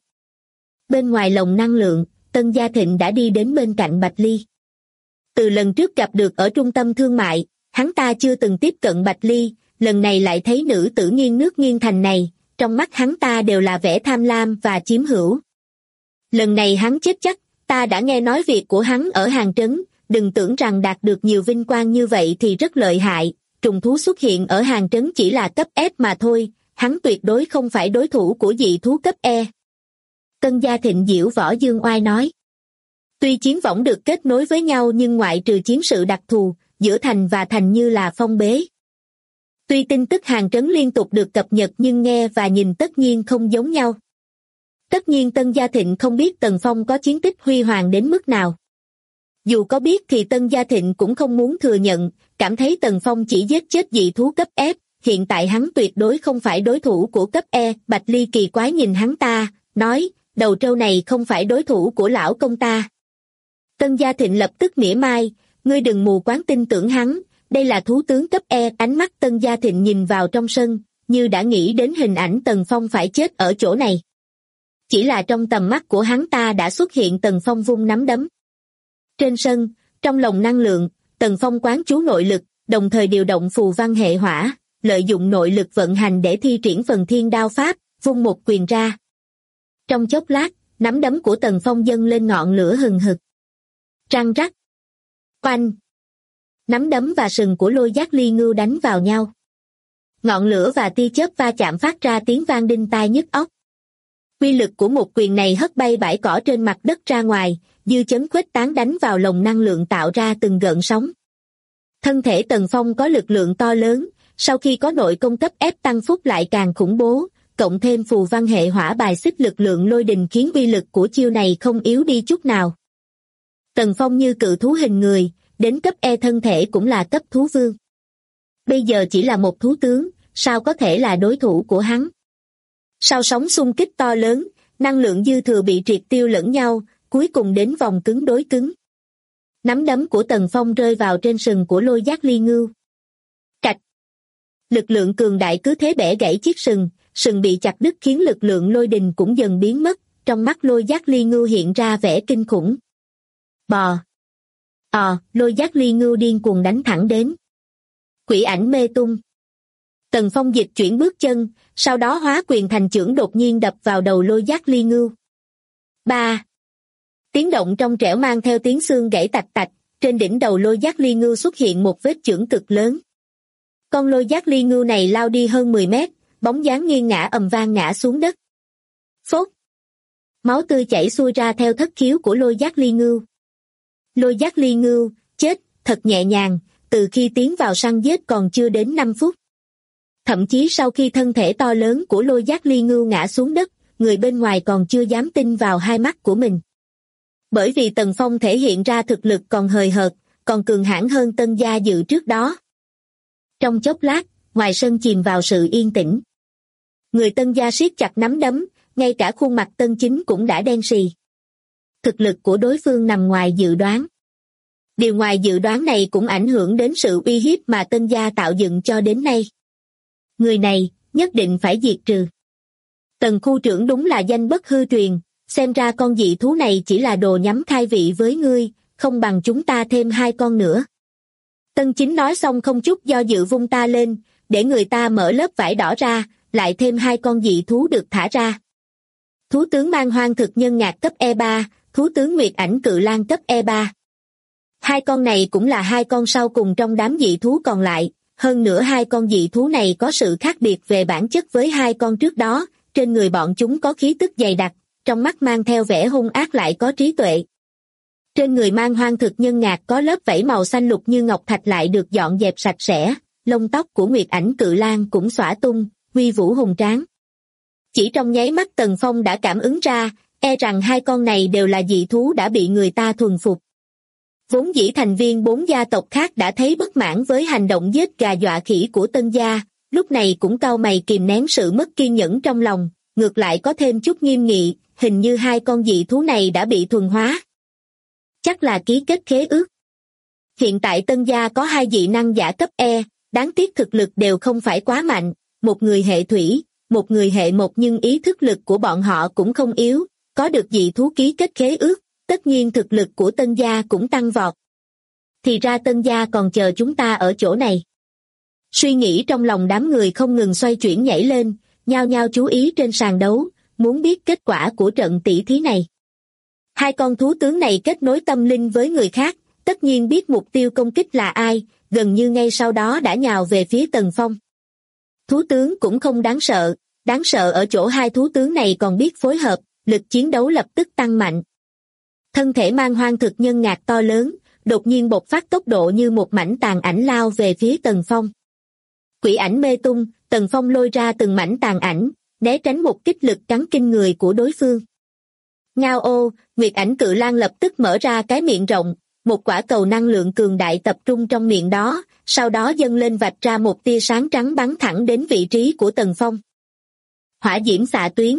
Bên ngoài lồng năng lượng, Tân Gia Thịnh đã đi đến bên cạnh Bạch Ly. Từ lần trước gặp được ở trung tâm thương mại, hắn ta chưa từng tiếp cận Bạch Ly, lần này lại thấy nữ tử nghiêng nước nghiêng thành này, trong mắt hắn ta đều là vẻ tham lam và chiếm hữu. Lần này hắn chết chắc, ta đã nghe nói việc của hắn ở Hàng Trấn, đừng tưởng rằng đạt được nhiều vinh quang như vậy thì rất lợi hại, trùng thú xuất hiện ở Hàng Trấn chỉ là cấp F mà thôi, hắn tuyệt đối không phải đối thủ của dị thú cấp E. Tân Gia Thịnh diễu võ dương oai nói. Tuy chiến võng được kết nối với nhau nhưng ngoại trừ chiến sự đặc thù, giữa thành và thành như là phong bế. Tuy tin tức Hàng Trấn liên tục được cập nhật nhưng nghe và nhìn tất nhiên không giống nhau. Tất nhiên Tân Gia Thịnh không biết Tần Phong có chiến tích huy hoàng đến mức nào. Dù có biết thì Tân Gia Thịnh cũng không muốn thừa nhận, cảm thấy Tần Phong chỉ giết chết dị thú cấp F, hiện tại hắn tuyệt đối không phải đối thủ của cấp E. Bạch Ly kỳ quái nhìn hắn ta, nói, đầu trâu này không phải đối thủ của lão công ta. Tân Gia Thịnh lập tức mỉa mai, ngươi đừng mù quáng tin tưởng hắn, đây là thú tướng cấp E. Ánh mắt Tân Gia Thịnh nhìn vào trong sân, như đã nghĩ đến hình ảnh Tần Phong phải chết ở chỗ này. Chỉ là trong tầm mắt của hắn ta đã xuất hiện Tần Phong vung nắm đấm. Trên sân, trong lồng năng lượng, Tần Phong quán chú nội lực, đồng thời điều động phù văn hệ hỏa, lợi dụng nội lực vận hành để thi triển phần thiên đao pháp, vung một quyền ra. Trong chốc lát, nắm đấm của Tần Phong dâng lên ngọn lửa hừng hực. Răng rắc. Oanh. Nắm đấm và sừng của lôi giác ly ngưu đánh vào nhau. Ngọn lửa và tia chớp va chạm phát ra tiếng vang đinh tai nhức óc. Uy lực của một quyền này hất bay bãi cỏ trên mặt đất ra ngoài, dư chấn khuếch tán đánh vào lồng năng lượng tạo ra từng gợn sóng. Thân thể Tần Phong có lực lượng to lớn, sau khi có nội công cấp ép tăng phúc lại càng khủng bố, cộng thêm phù văn hệ hỏa bài xích lực lượng lôi đình khiến uy lực của chiêu này không yếu đi chút nào. Tần Phong như cự thú hình người, đến cấp E thân thể cũng là cấp thú vương. Bây giờ chỉ là một thú tướng, sao có thể là đối thủ của hắn? Sau sóng xung kích to lớn, năng lượng dư thừa bị triệt tiêu lẫn nhau, cuối cùng đến vòng cứng đối cứng. Nắm đấm của Tần Phong rơi vào trên sừng của lôi giác ly ngưu. Cạch! Lực lượng cường đại cứ thế bẻ gãy chiếc sừng bị chặt đứt khiến lực lượng lôi đình cũng dần biến mất, trong mắt lôi giác ly ngưu hiện ra vẻ kinh khủng. Bò! Lôi giác ly ngưu điên cuồng đánh thẳng đến. Quỷ ảnh mê tung. Tần Phong dịch chuyển bước chân, sau đó hóa quyền thành chưởng đột nhiên đập vào đầu lôi giác ly ngưu. Ba! Tiếng động trong trẻo mang theo tiếng xương gãy tạch tạch, trên đỉnh đầu lôi giác ly ngưu xuất hiện một vết chưởng cực lớn. Con lôi giác ly ngưu này lao đi hơn 10 mét, bóng dáng nghiêng ngã ầm vang ngã xuống đất. Phốt! Máu tươi chảy xuôi ra theo thất khiếu của lôi giác ly ngưu. Lôi giác ly ngưu, chết, thật nhẹ nhàng, từ khi tiến vào săn giết còn chưa đến 5 phút. Thậm chí sau khi thân thể to lớn của lôi giác ly ngưu ngã xuống đất, người bên ngoài còn chưa dám tin vào hai mắt của mình. Bởi vì Tần Phong thể hiện ra thực lực còn hời hợt, còn cường hãn hơn Tân Gia Dự trước đó. Trong chốc lát, ngoài sân chìm vào sự yên tĩnh. Người Tân Gia siết chặt nắm đấm, ngay cả khuôn mặt Tân Chính cũng đã đen sì. Thực lực của đối phương nằm ngoài dự đoán. Điều ngoài dự đoán này cũng ảnh hưởng đến sự uy hiếp mà Tân gia tạo dựng cho đến nay. Người này, nhất định phải diệt trừ. Tần khu trưởng đúng là danh bất hư truyền, xem ra con dị thú này chỉ là đồ nhắm khai vị với ngươi, không bằng chúng ta thêm 2 con nữa. Tân Chính nói xong không chút do dự vung ta lên, để người ta mở lớp vải đỏ ra, lại thêm 2 con dị thú được thả ra. Thú tướng mang hoang thực nhân ngạc cấp E3, thú tướng Nguyệt Ảnh Cự Lang cấp E3. 2 con này cũng là 2 con sau cùng trong đám dị thú còn lại, hơn nữa 2 con dị thú này có sự khác biệt về bản chất với 2 con trước đó, trên người bọn chúng có khí tức dày đặc, trong mắt mang theo vẻ hung ác lại có trí tuệ. Trên người mang hoang thực nhân ngạc có lớp vảy màu xanh lục như ngọc thạch lại được dọn dẹp sạch sẽ, lông tóc của Nguyệt Ảnh Cự Lang cũng xõa tung, uy vũ hùng tráng. Chỉ trong nháy mắt Tần Phong đã cảm ứng ra, e rằng 2 con này đều là dị thú đã bị người ta thuần phục. Vốn dĩ thành viên 4 gia tộc khác đã thấy bất mãn với hành động giết gà dọa khỉ của Tân gia, lúc này cũng cau mày kìm nén sự mất kiên nhẫn trong lòng, ngược lại có thêm chút nghiêm nghị, hình như 2 con dị thú này đã bị thuần hóa. Chắc là ký kết khế ước. Hiện tại Tân gia có 2 dị năng giả cấp E, đáng tiếc thực lực đều không phải quá mạnh, một người hệ thủy, một người hệ mộc, nhưng ý thức lực của bọn họ cũng không yếu, có được dị thú ký kết khế ước, tất nhiên thực lực của Tân gia cũng tăng vọt. Thì ra Tân gia còn chờ chúng ta ở chỗ này. Suy nghĩ trong lòng đám người không ngừng xoay chuyển nhảy lên, nhao nhao chú ý trên sàn đấu, muốn biết kết quả của trận tỷ thí này. 2 con thú tướng này kết nối tâm linh với người khác, tất nhiên biết mục tiêu công kích là ai, gần như ngay sau đó đã nhào về phía Tần Phong. Thú tướng cũng không đáng sợ ở chỗ 2 thú tướng này còn biết phối hợp, lực chiến đấu lập tức tăng mạnh. Thân thể mang hoang thực nhân ngạc to lớn, đột nhiên bộc phát tốc độ như một mảnh tàn ảnh lao về phía Tần Phong. Quỷ ảnh mê tung, Tần Phong lôi ra từng mảnh tàn ảnh, né tránh một kích lực cắn kinh người của đối phương. Ngao ô, Nguyệt Ảnh Cự Lang lập tức mở ra cái miệng rộng, một quả cầu năng lượng cường đại tập trung trong miệng đó, sau đó dâng lên vạch ra một tia sáng trắng bắn thẳng đến vị trí của Tần Phong. Hỏa diễm xạ tuyến.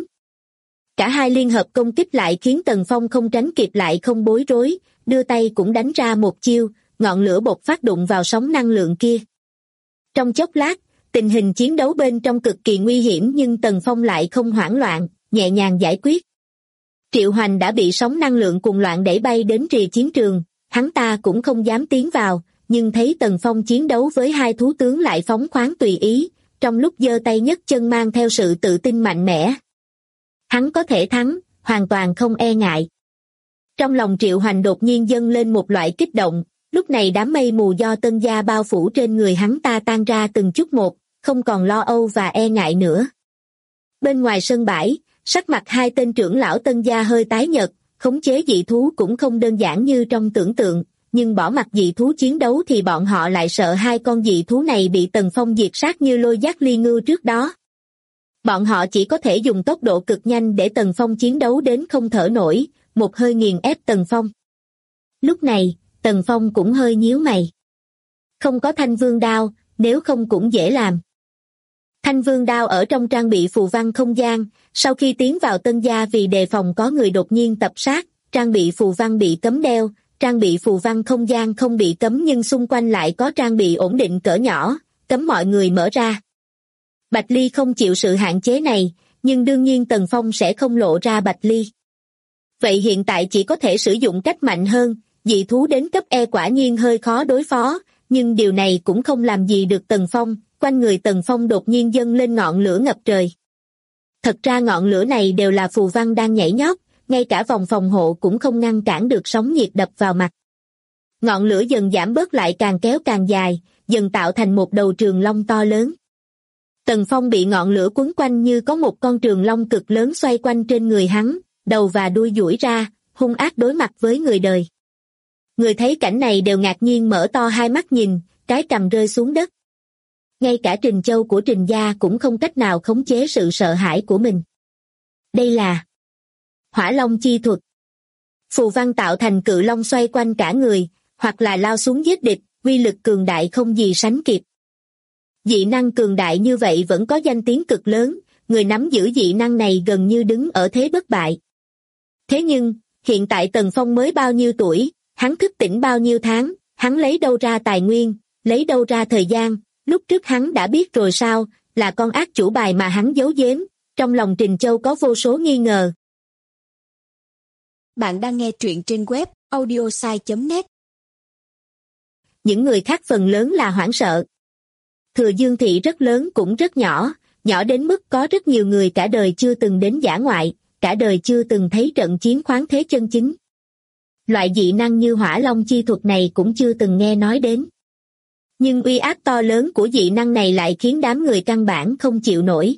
Cả hai liên hợp công kích lại khiến Tần Phong không tránh kịp lại không bối rối, đưa tay cũng đánh ra một chiêu, ngọn lửa bộc phát đụng vào sóng năng lượng kia. Trong chốc lát, tình hình chiến đấu bên trong cực kỳ nguy hiểm nhưng Tần Phong lại không hoảng loạn, nhẹ nhàng giải quyết. Triệu Hoành đã bị sóng năng lượng cuồng loạn đẩy bay đến rìa chiến trường, hắn ta cũng không dám tiến vào, nhưng thấy Tần Phong chiến đấu với 2 thú tướng lại phóng khoáng tùy ý, trong lúc giơ tay nhấc chân mang theo sự tự tin mạnh mẽ. Hắn có thể thắng, hoàn toàn không e ngại. Trong lòng Triệu Hoành đột nhiên dâng lên một loại kích động, lúc này đám mây mù do Tân gia bao phủ trên người hắn ta tan ra từng chút một, không còn lo âu và e ngại nữa. Bên ngoài sân bãi, sắc mặt 2 tên trưởng lão Tân gia hơi tái nhợt, khống chế dị thú cũng không đơn giản như trong tưởng tượng, nhưng bỏ mặc dị thú chiến đấu thì bọn họ lại sợ 2 con dị thú này bị Tần Phong diệt sát như lôi giác ly ngưu trước đó. Bọn họ chỉ có thể dùng tốc độ cực nhanh để Tần Phong chiến đấu đến không thở nổi, một hơi nghiền ép Tần Phong. Lúc này, Tần Phong cũng hơi nhíu mày. Không có Thanh Vương đao, nếu không cũng dễ làm. Thanh Vương đao ở trong trang bị phù văn không gian, sau khi tiến vào Tân gia vì đề phòng có người đột nhiên tập sát, trang bị phù văn bị cấm đeo, trang bị phù văn không gian không bị cấm nhưng xung quanh lại có trang bị ổn định cỡ nhỏ, cấm mọi người mở ra. Bạch Ly không chịu sự hạn chế này, nhưng đương nhiên Tần Phong sẽ không lộ ra Bạch Ly. Vậy hiện tại chỉ có thể sử dụng cách mạnh hơn, dị thú đến cấp E quả nhiên hơi khó đối phó, nhưng điều này cũng không làm gì được Tần Phong, quanh người Tần Phong đột nhiên dâng lên ngọn lửa ngập trời. Thật ra ngọn lửa này đều là phù văn đang nhảy nhót, ngay cả vòng phòng hộ cũng không ngăn cản được sóng nhiệt đập vào mặt. Ngọn lửa dần giảm bớt lại càng kéo càng dài, dần tạo thành một đầu trường long to lớn. Tần Phong bị ngọn lửa quấn quanh như có một con trường long cực lớn xoay quanh trên người hắn, đầu và đuôi duỗi ra, hung ác đối mặt với người đời. Người thấy cảnh này đều ngạc nhiên mở to hai mắt nhìn, cái cằm rơi xuống đất. Ngay cả Trình Châu của Trình gia cũng không cách nào khống chế sự sợ hãi của mình. Đây là Hỏa Long chi thuật. Phù văn tạo thành cự long xoay quanh cả người, hoặc là lao xuống giết địch, uy lực cường đại không gì sánh kịp. Dị năng cường đại như vậy vẫn có danh tiếng cực lớn, người nắm giữ dị năng này gần như đứng ở thế bất bại. Thế nhưng, hiện tại Tần Phong mới bao nhiêu tuổi, Hắn thức tỉnh bao nhiêu tháng, hắn lấy đâu ra tài nguyên, lấy đâu ra thời gian, lúc trước hắn đã biết rồi sao, là con ác chủ bài mà hắn giấu giếm, trong lòng Trình Châu có vô số nghi ngờ. Bạn đang nghe truyện trên web audiosai.net. Những người khác phần lớn là hoảng sợ. Thừa Dương thị rất lớn cũng rất nhỏ, nhỏ đến mức có rất nhiều người cả đời chưa từng đến dã ngoại, cả đời chưa từng thấy trận chiến khoáng thế chân chính. Loại dị năng như hỏa long chi thuật này cũng chưa từng nghe nói đến. Nhưng uy áp to lớn của dị năng này lại khiến đám người căn bản không chịu nổi.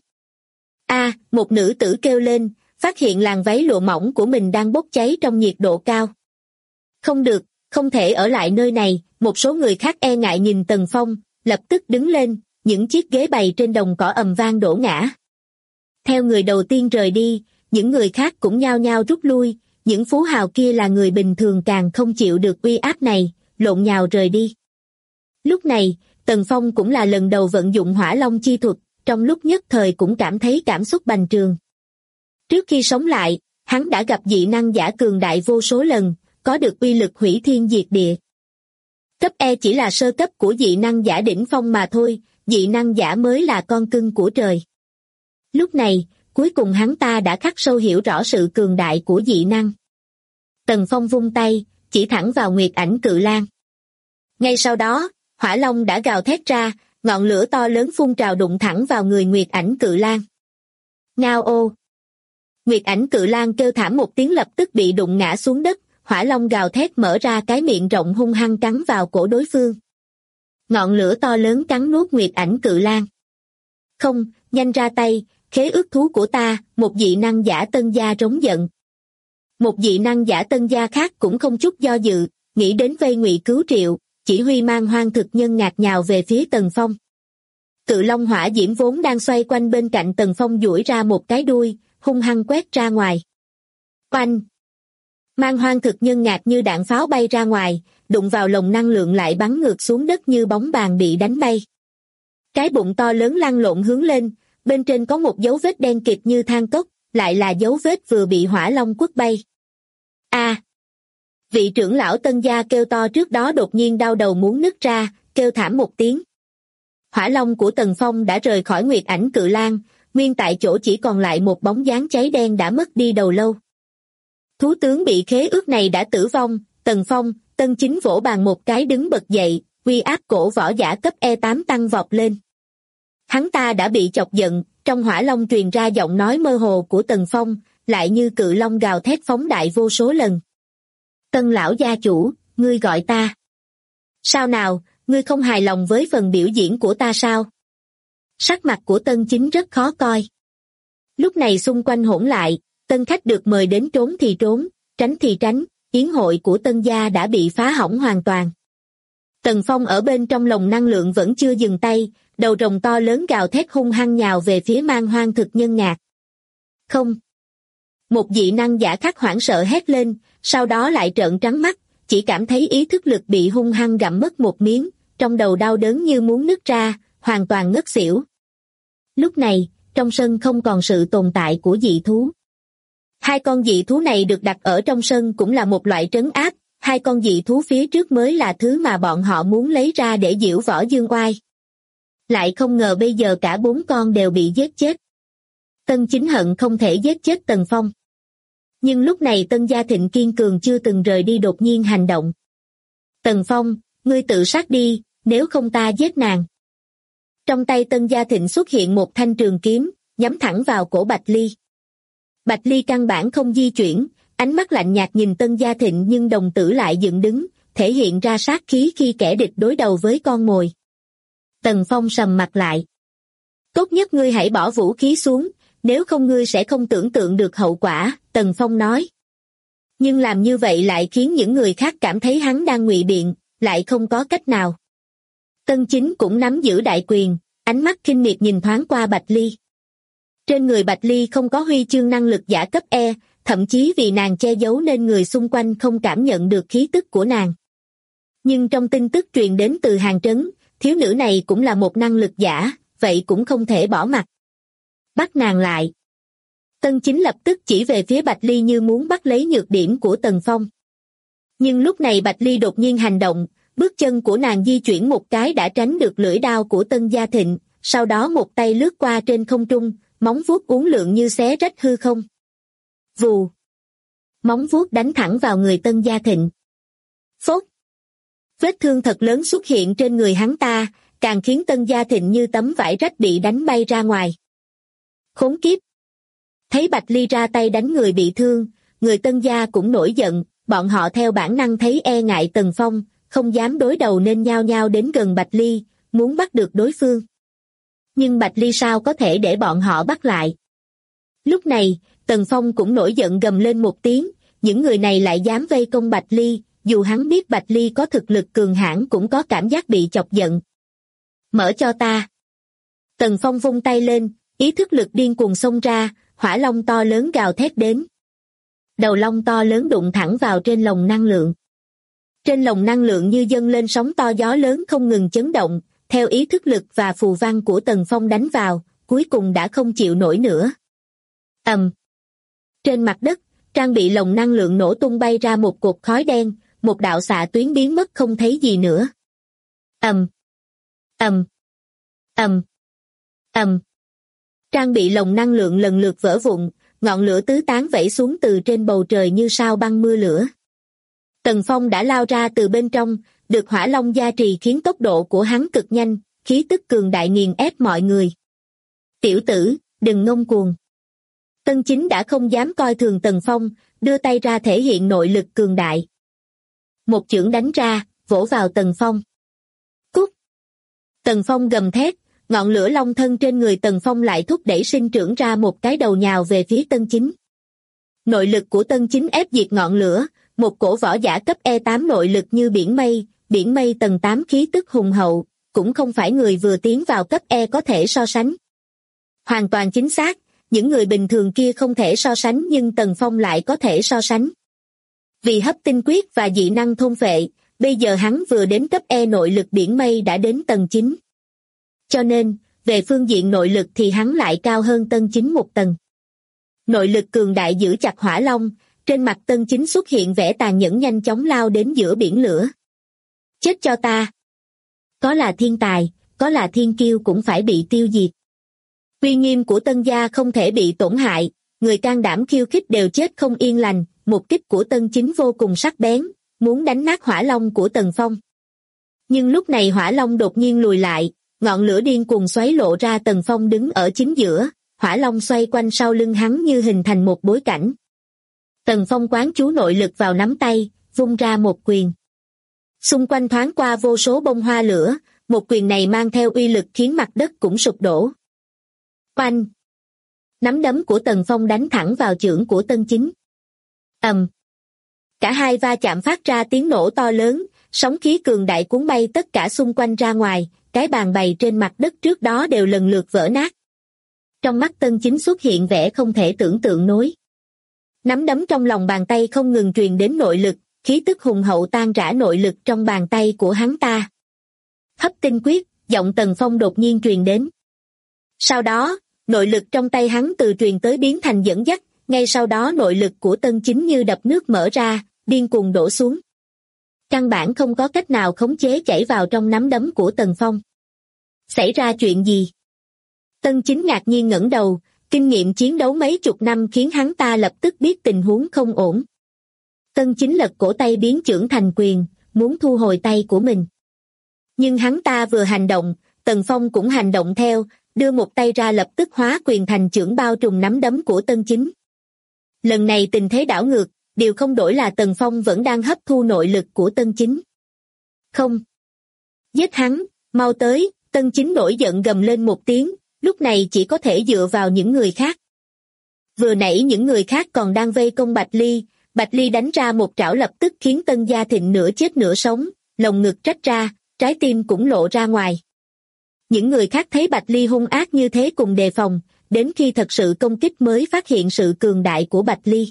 Một nữ tử kêu lên, phát hiện làn váy lụa mỏng của mình đang bốc cháy trong nhiệt độ cao. Không được, không thể ở lại nơi này, một số người khác e ngại nhìn Tần Phong, lập tức đứng lên, những chiếc ghế bày trên đồng cỏ ầm vang đổ ngã. Theo người đầu tiên rời đi, những người khác cũng nhao nhao rút lui, những phú hào kia là người bình thường càng không chịu được uy áp này, lộn nhào rời đi. Lúc này, Tần Phong cũng là lần đầu vận dụng hỏa long chi thuật, trong lúc nhất thời cũng cảm thấy cảm xúc bành trướng. Trước khi sống lại, hắn đã gặp dị năng giả cường đại vô số lần, có được uy lực hủy thiên diệt địa. Cấp E chỉ là sơ cấp của dị năng giả đỉnh phong mà thôi, dị năng giả mới là con cưng của trời. Lúc này, cuối cùng hắn ta đã khắc sâu hiểu rõ sự cường đại của dị năng. Tần Phong vung tay, chỉ thẳng vào Nguyệt Ảnh Cự Lang. Ngay sau đó, hỏa long đã gào thét ra, ngọn lửa to lớn phun trào đụng thẳng vào người Nguyệt Ảnh Cự Lang. Ngao ô! Nguyệt Ảnh Cự Lang kêu thảm một tiếng lập tức bị đụng ngã xuống đất, hỏa long gào thét mở ra cái miệng rộng hung hăng cắn vào cổ đối phương. Ngọn lửa to lớn cắn nuốt Nguyệt Ảnh Cự Lang. Không, nhanh ra tay, khế ước thú của ta, một dị năng giả tân gia rống giận. Một dị năng giả tân gia khác cũng không chút do dự, nghĩ đến vây ngụy cứu triệu, chỉ huy mang hoang thực nhân ngạc nhào về phía Tần Phong. Cự long hỏa diễm vốn đang xoay quanh bên cạnh Tần Phong duỗi ra một cái đuôi, hung hăng quét ra ngoài. Oanh! Mang hoang thực nhân ngạc như đạn pháo bay ra ngoài, đụng vào lồng năng lượng lại bắn ngược xuống đất như bóng bàn bị đánh bay. Cái bụng to lớn lăn lộn hướng lên, bên trên có một dấu vết đen kịt như than cốc, lại là dấu vết vừa bị hỏa long quất bay. Vị trưởng lão tân gia kêu to trước đó đột nhiên đau đầu muốn nứt ra, kêu thảm một tiếng. Hỏa long của Tần Phong đã rời khỏi Nguyệt Ảnh Cự Lang, nguyên tại chỗ chỉ còn lại một bóng dáng cháy đen đã mất đi đầu lâu. Thú tướng bị khế ước này đã tử vong, Tần Phong, Tân Chính vỗ bàn một cái đứng bật dậy, uy áp cổ võ giả cấp E8 tăng vọt lên. Hắn ta đã bị chọc giận, trong hỏa long truyền ra giọng nói mơ hồ của Tần Phong, lại như cự long gào thét phóng đại vô số lần. Tân lão gia chủ, ngươi gọi ta. Sao nào, ngươi không hài lòng với phần biểu diễn của ta sao? Sắc mặt của Tân Chính rất khó coi. Lúc này xung quanh hỗn lại, tân khách được mời đến trốn thì trốn, tránh thì tránh, yến hội của tân gia đã bị phá hỏng hoàn toàn. Tần Phong ở bên trong lồng năng lượng vẫn chưa dừng tay, đầu rồng to lớn gào thét hung hăng nhào về phía mang hoang thực nhân ngạc. Không! Một dị năng giả khác hoảng sợ hét lên, sau đó lại trợn trắng mắt, chỉ cảm thấy ý thức lực bị hung hăng gặm mất một miếng, trong đầu đau đớn như muốn nứt ra, hoàn toàn ngất xỉu. Lúc này, trong sân không còn sự tồn tại của dị thú. Hai con dị thú này được đặt ở trong sân cũng là một loại trấn áp, hai con dị thú phía trước mới là thứ mà bọn họ muốn lấy ra để diễu võ dương oai. Lại không ngờ bây giờ cả 4 con đều bị giết chết. Tân Chính hận không thể giết chết Tần Phong. Nhưng lúc này Tân Gia Thịnh kiên cường chưa từng rời đi đột nhiên hành động. Tần Phong, ngươi tự sát đi, nếu không ta giết nàng. Trong tay Tân Gia Thịnh xuất hiện một thanh trường kiếm, nhắm thẳng vào cổ Bạch Ly. Bạch Ly căn bản không di chuyển, ánh mắt lạnh nhạt nhìn Tân Gia Thịnh nhưng đồng tử lại dựng đứng, thể hiện ra sát khí khi kẻ địch đối đầu với con mồi. Tần Phong sầm mặt lại. Tốt nhất ngươi hãy bỏ vũ khí xuống, nếu không ngươi sẽ không tưởng tượng được hậu quả, Tần Phong nói. Nhưng làm như vậy lại khiến những người khác cảm thấy hắn đang ngụy biện, lại không có cách nào. Tân Chính cũng nắm giữ đại quyền, ánh mắt khinh miệt nhìn thoáng qua Bạch Ly. Trên người Bạch Ly không có huy chương năng lực giả cấp E, thậm chí vì nàng che giấu nên người xung quanh không cảm nhận được khí tức của nàng. Nhưng trong tin tức truyền đến từ Hàng Trấn, thiếu nữ này cũng là một năng lực giả, vậy cũng không thể bỏ mặc. Bắt nàng lại. Tân Chính lập tức chỉ về phía Bạch Ly như muốn bắt lấy nhược điểm của Tần Phong. Nhưng lúc này Bạch Ly đột nhiên hành động, bước chân của nàng di chuyển một cái đã tránh được lưỡi đao của Tân Gia Thịnh, sau đó một tay lướt qua trên không trung, móng vuốt uốn lượn như xé rách hư không. Vù! Móng vuốt đánh thẳng vào người Tân Gia Thịnh. Phốt! Vết thương thật lớn xuất hiện trên người hắn ta, càng khiến Tân Gia Thịnh như tấm vải rách bị đánh bay ra ngoài. Khốn kiếp! Thấy Bạch Ly ra tay đánh người bị thương, người Tân Gia cũng nổi giận, bọn họ theo bản năng thấy e ngại Tần Phong, không dám đối đầu nên nhao nhao đến gần Bạch Ly, muốn bắt được đối phương. Nhưng Bạch Ly sao có thể để bọn họ bắt lại? Lúc này, Tần Phong cũng nổi giận gầm lên một tiếng, những người này lại dám vây công Bạch Ly, dù hắn biết Bạch Ly có thực lực cường hãn cũng có cảm giác bị chọc giận. Mở cho ta! Tần Phong vung tay lên, ý thức lực điên cuồng xông ra, hỏa long to lớn gào thét đến. Đầu long to lớn đụng thẳng vào trên lồng năng lượng. Trên lồng năng lượng như dâng lên sóng to gió lớn không ngừng chấn động, theo ý thức lực và phù văn của Tần Phong đánh vào, cuối cùng đã không chịu nổi nữa. Ầm! Trên mặt đất, trang bị lồng năng lượng nổ tung bay ra một cột khói đen, một đạo xạ tuyến biến mất không thấy gì nữa. Ầm! Ầm! Ầm! Ầm! Trang bị lồng năng lượng lần lượt vỡ vụn, ngọn lửa tứ tán vẩy xuống từ trên bầu trời như sao băng mưa lửa. Tần Phong đã lao ra từ bên trong, được hỏa long gia trì khiến tốc độ của hắn cực nhanh, khí tức cường đại nghiền ép mọi người. Tiểu tử, đừng ngông cuồng. Tân Chính đã không dám coi thường Tần Phong, đưa tay ra thể hiện nội lực cường đại. Một chưởng đánh ra, vỗ vào Tần Phong. Cút! Tần Phong gầm thét, ngọn lửa long thân trên người Tần Phong lại thúc đẩy sinh trưởng ra một cái đầu nhào về phía Tân Chính. Nội lực của Tân Chính ép diệt ngọn lửa, một cổ võ giả cấp E8 nội lực như biển mây tầng 8 khí tức hùng hậu, cũng không phải người vừa tiến vào cấp E có thể so sánh. Hoàn toàn chính xác, những người bình thường kia không thể so sánh nhưng Tần Phong lại có thể so sánh. Vì hấp tinh quyết và dị năng thôn phệ, bây giờ hắn vừa đến cấp E nội lực biển mây đã đến tầng 9. Cho nên, về phương diện nội lực thì hắn lại cao hơn Tân Chính một tầng. Nội lực cường đại giữ chặt hỏa long, trên mặt Tân Chính xuất hiện vẻ tàn nhẫn nhanh chóng lao đến giữa biển lửa. Chết cho ta! Có là thiên tài, có là thiên kiêu cũng phải bị tiêu diệt. Uy nghiêm của Tân gia không thể bị tổn hại, người can đảm khiêu khích đều chết không yên lành, một kích của Tân Chính vô cùng sắc bén, muốn đánh nát hỏa long của Tần Phong. Nhưng lúc này hỏa long đột nhiên lùi lại, ngọn lửa điên cuồng xoáy lộ ra Tần Phong đứng ở chính giữa, hỏa long xoay quanh sau lưng hắn như hình thành một bối cảnh. Tần Phong quán chú nội lực vào nắm tay, vung ra một quyền. Xung quanh thoáng qua vô số bông hoa lửa, một quyền này mang theo uy lực khiến mặt đất cũng sụp đổ. Oanh! Nắm đấm của Tần Phong đánh thẳng vào chưởng của Tân Chính. Ầm! Cả hai va chạm phát ra tiếng nổ to lớn, sóng khí cường đại cuốn bay tất cả xung quanh ra ngoài, cái bàn bày trên mặt đất trước đó đều lần lượt vỡ nát. Trong mắt Tân Chính xuất hiện vẻ không thể tưởng tượng nổi. Nắm đấm trong lòng bàn tay không ngừng truyền đến nội lực, khí tức hùng hậu tan rã nội lực trong bàn tay của hắn ta. Hấp tinh quyết, giọng Tần Phong đột nhiên truyền đến. Sau đó, nội lực trong tay hắn từ truyền tới biến thành dẫn dắt, ngay sau đó nội lực của Tân Chính như đập nước mở ra, điên cuồng đổ xuống. Căn bản không có cách nào khống chế chảy vào trong nắm đấm của Tần Phong. Xảy ra chuyện gì? Tân Chính ngạc nhiên ngẩng đầu, kinh nghiệm chiến đấu mấy chục năm khiến hắn ta lập tức biết tình huống không ổn. Tân Chính lật cổ tay biến chưởng thành quyền, muốn thu hồi tay của mình. Nhưng hắn ta vừa hành động, Tần Phong cũng hành động theo, đưa một tay ra lập tức hóa quyền thành chưởng bao trùm nắm đấm của Tân Chính. Lần này tình thế đảo ngược, điều không đổi là Tần Phong vẫn đang hấp thu nội lực của Tân Chính. Không! Giết hắn, mau tới! Tân Chính nổi giận gầm lên một tiếng, lúc này chỉ có thể dựa vào những người khác. Vừa nãy những người khác còn đang vây công Bạch Ly đánh ra một trảo lập tức khiến Tân Gia Thịnh nửa chết nửa sống, lồng ngực trách ra, trái tim cũng lộ ra ngoài. Những người khác thấy Bạch Ly hung ác như thế cùng đề phòng, đến khi thật sự công kích mới phát hiện sự cường đại của Bạch Ly.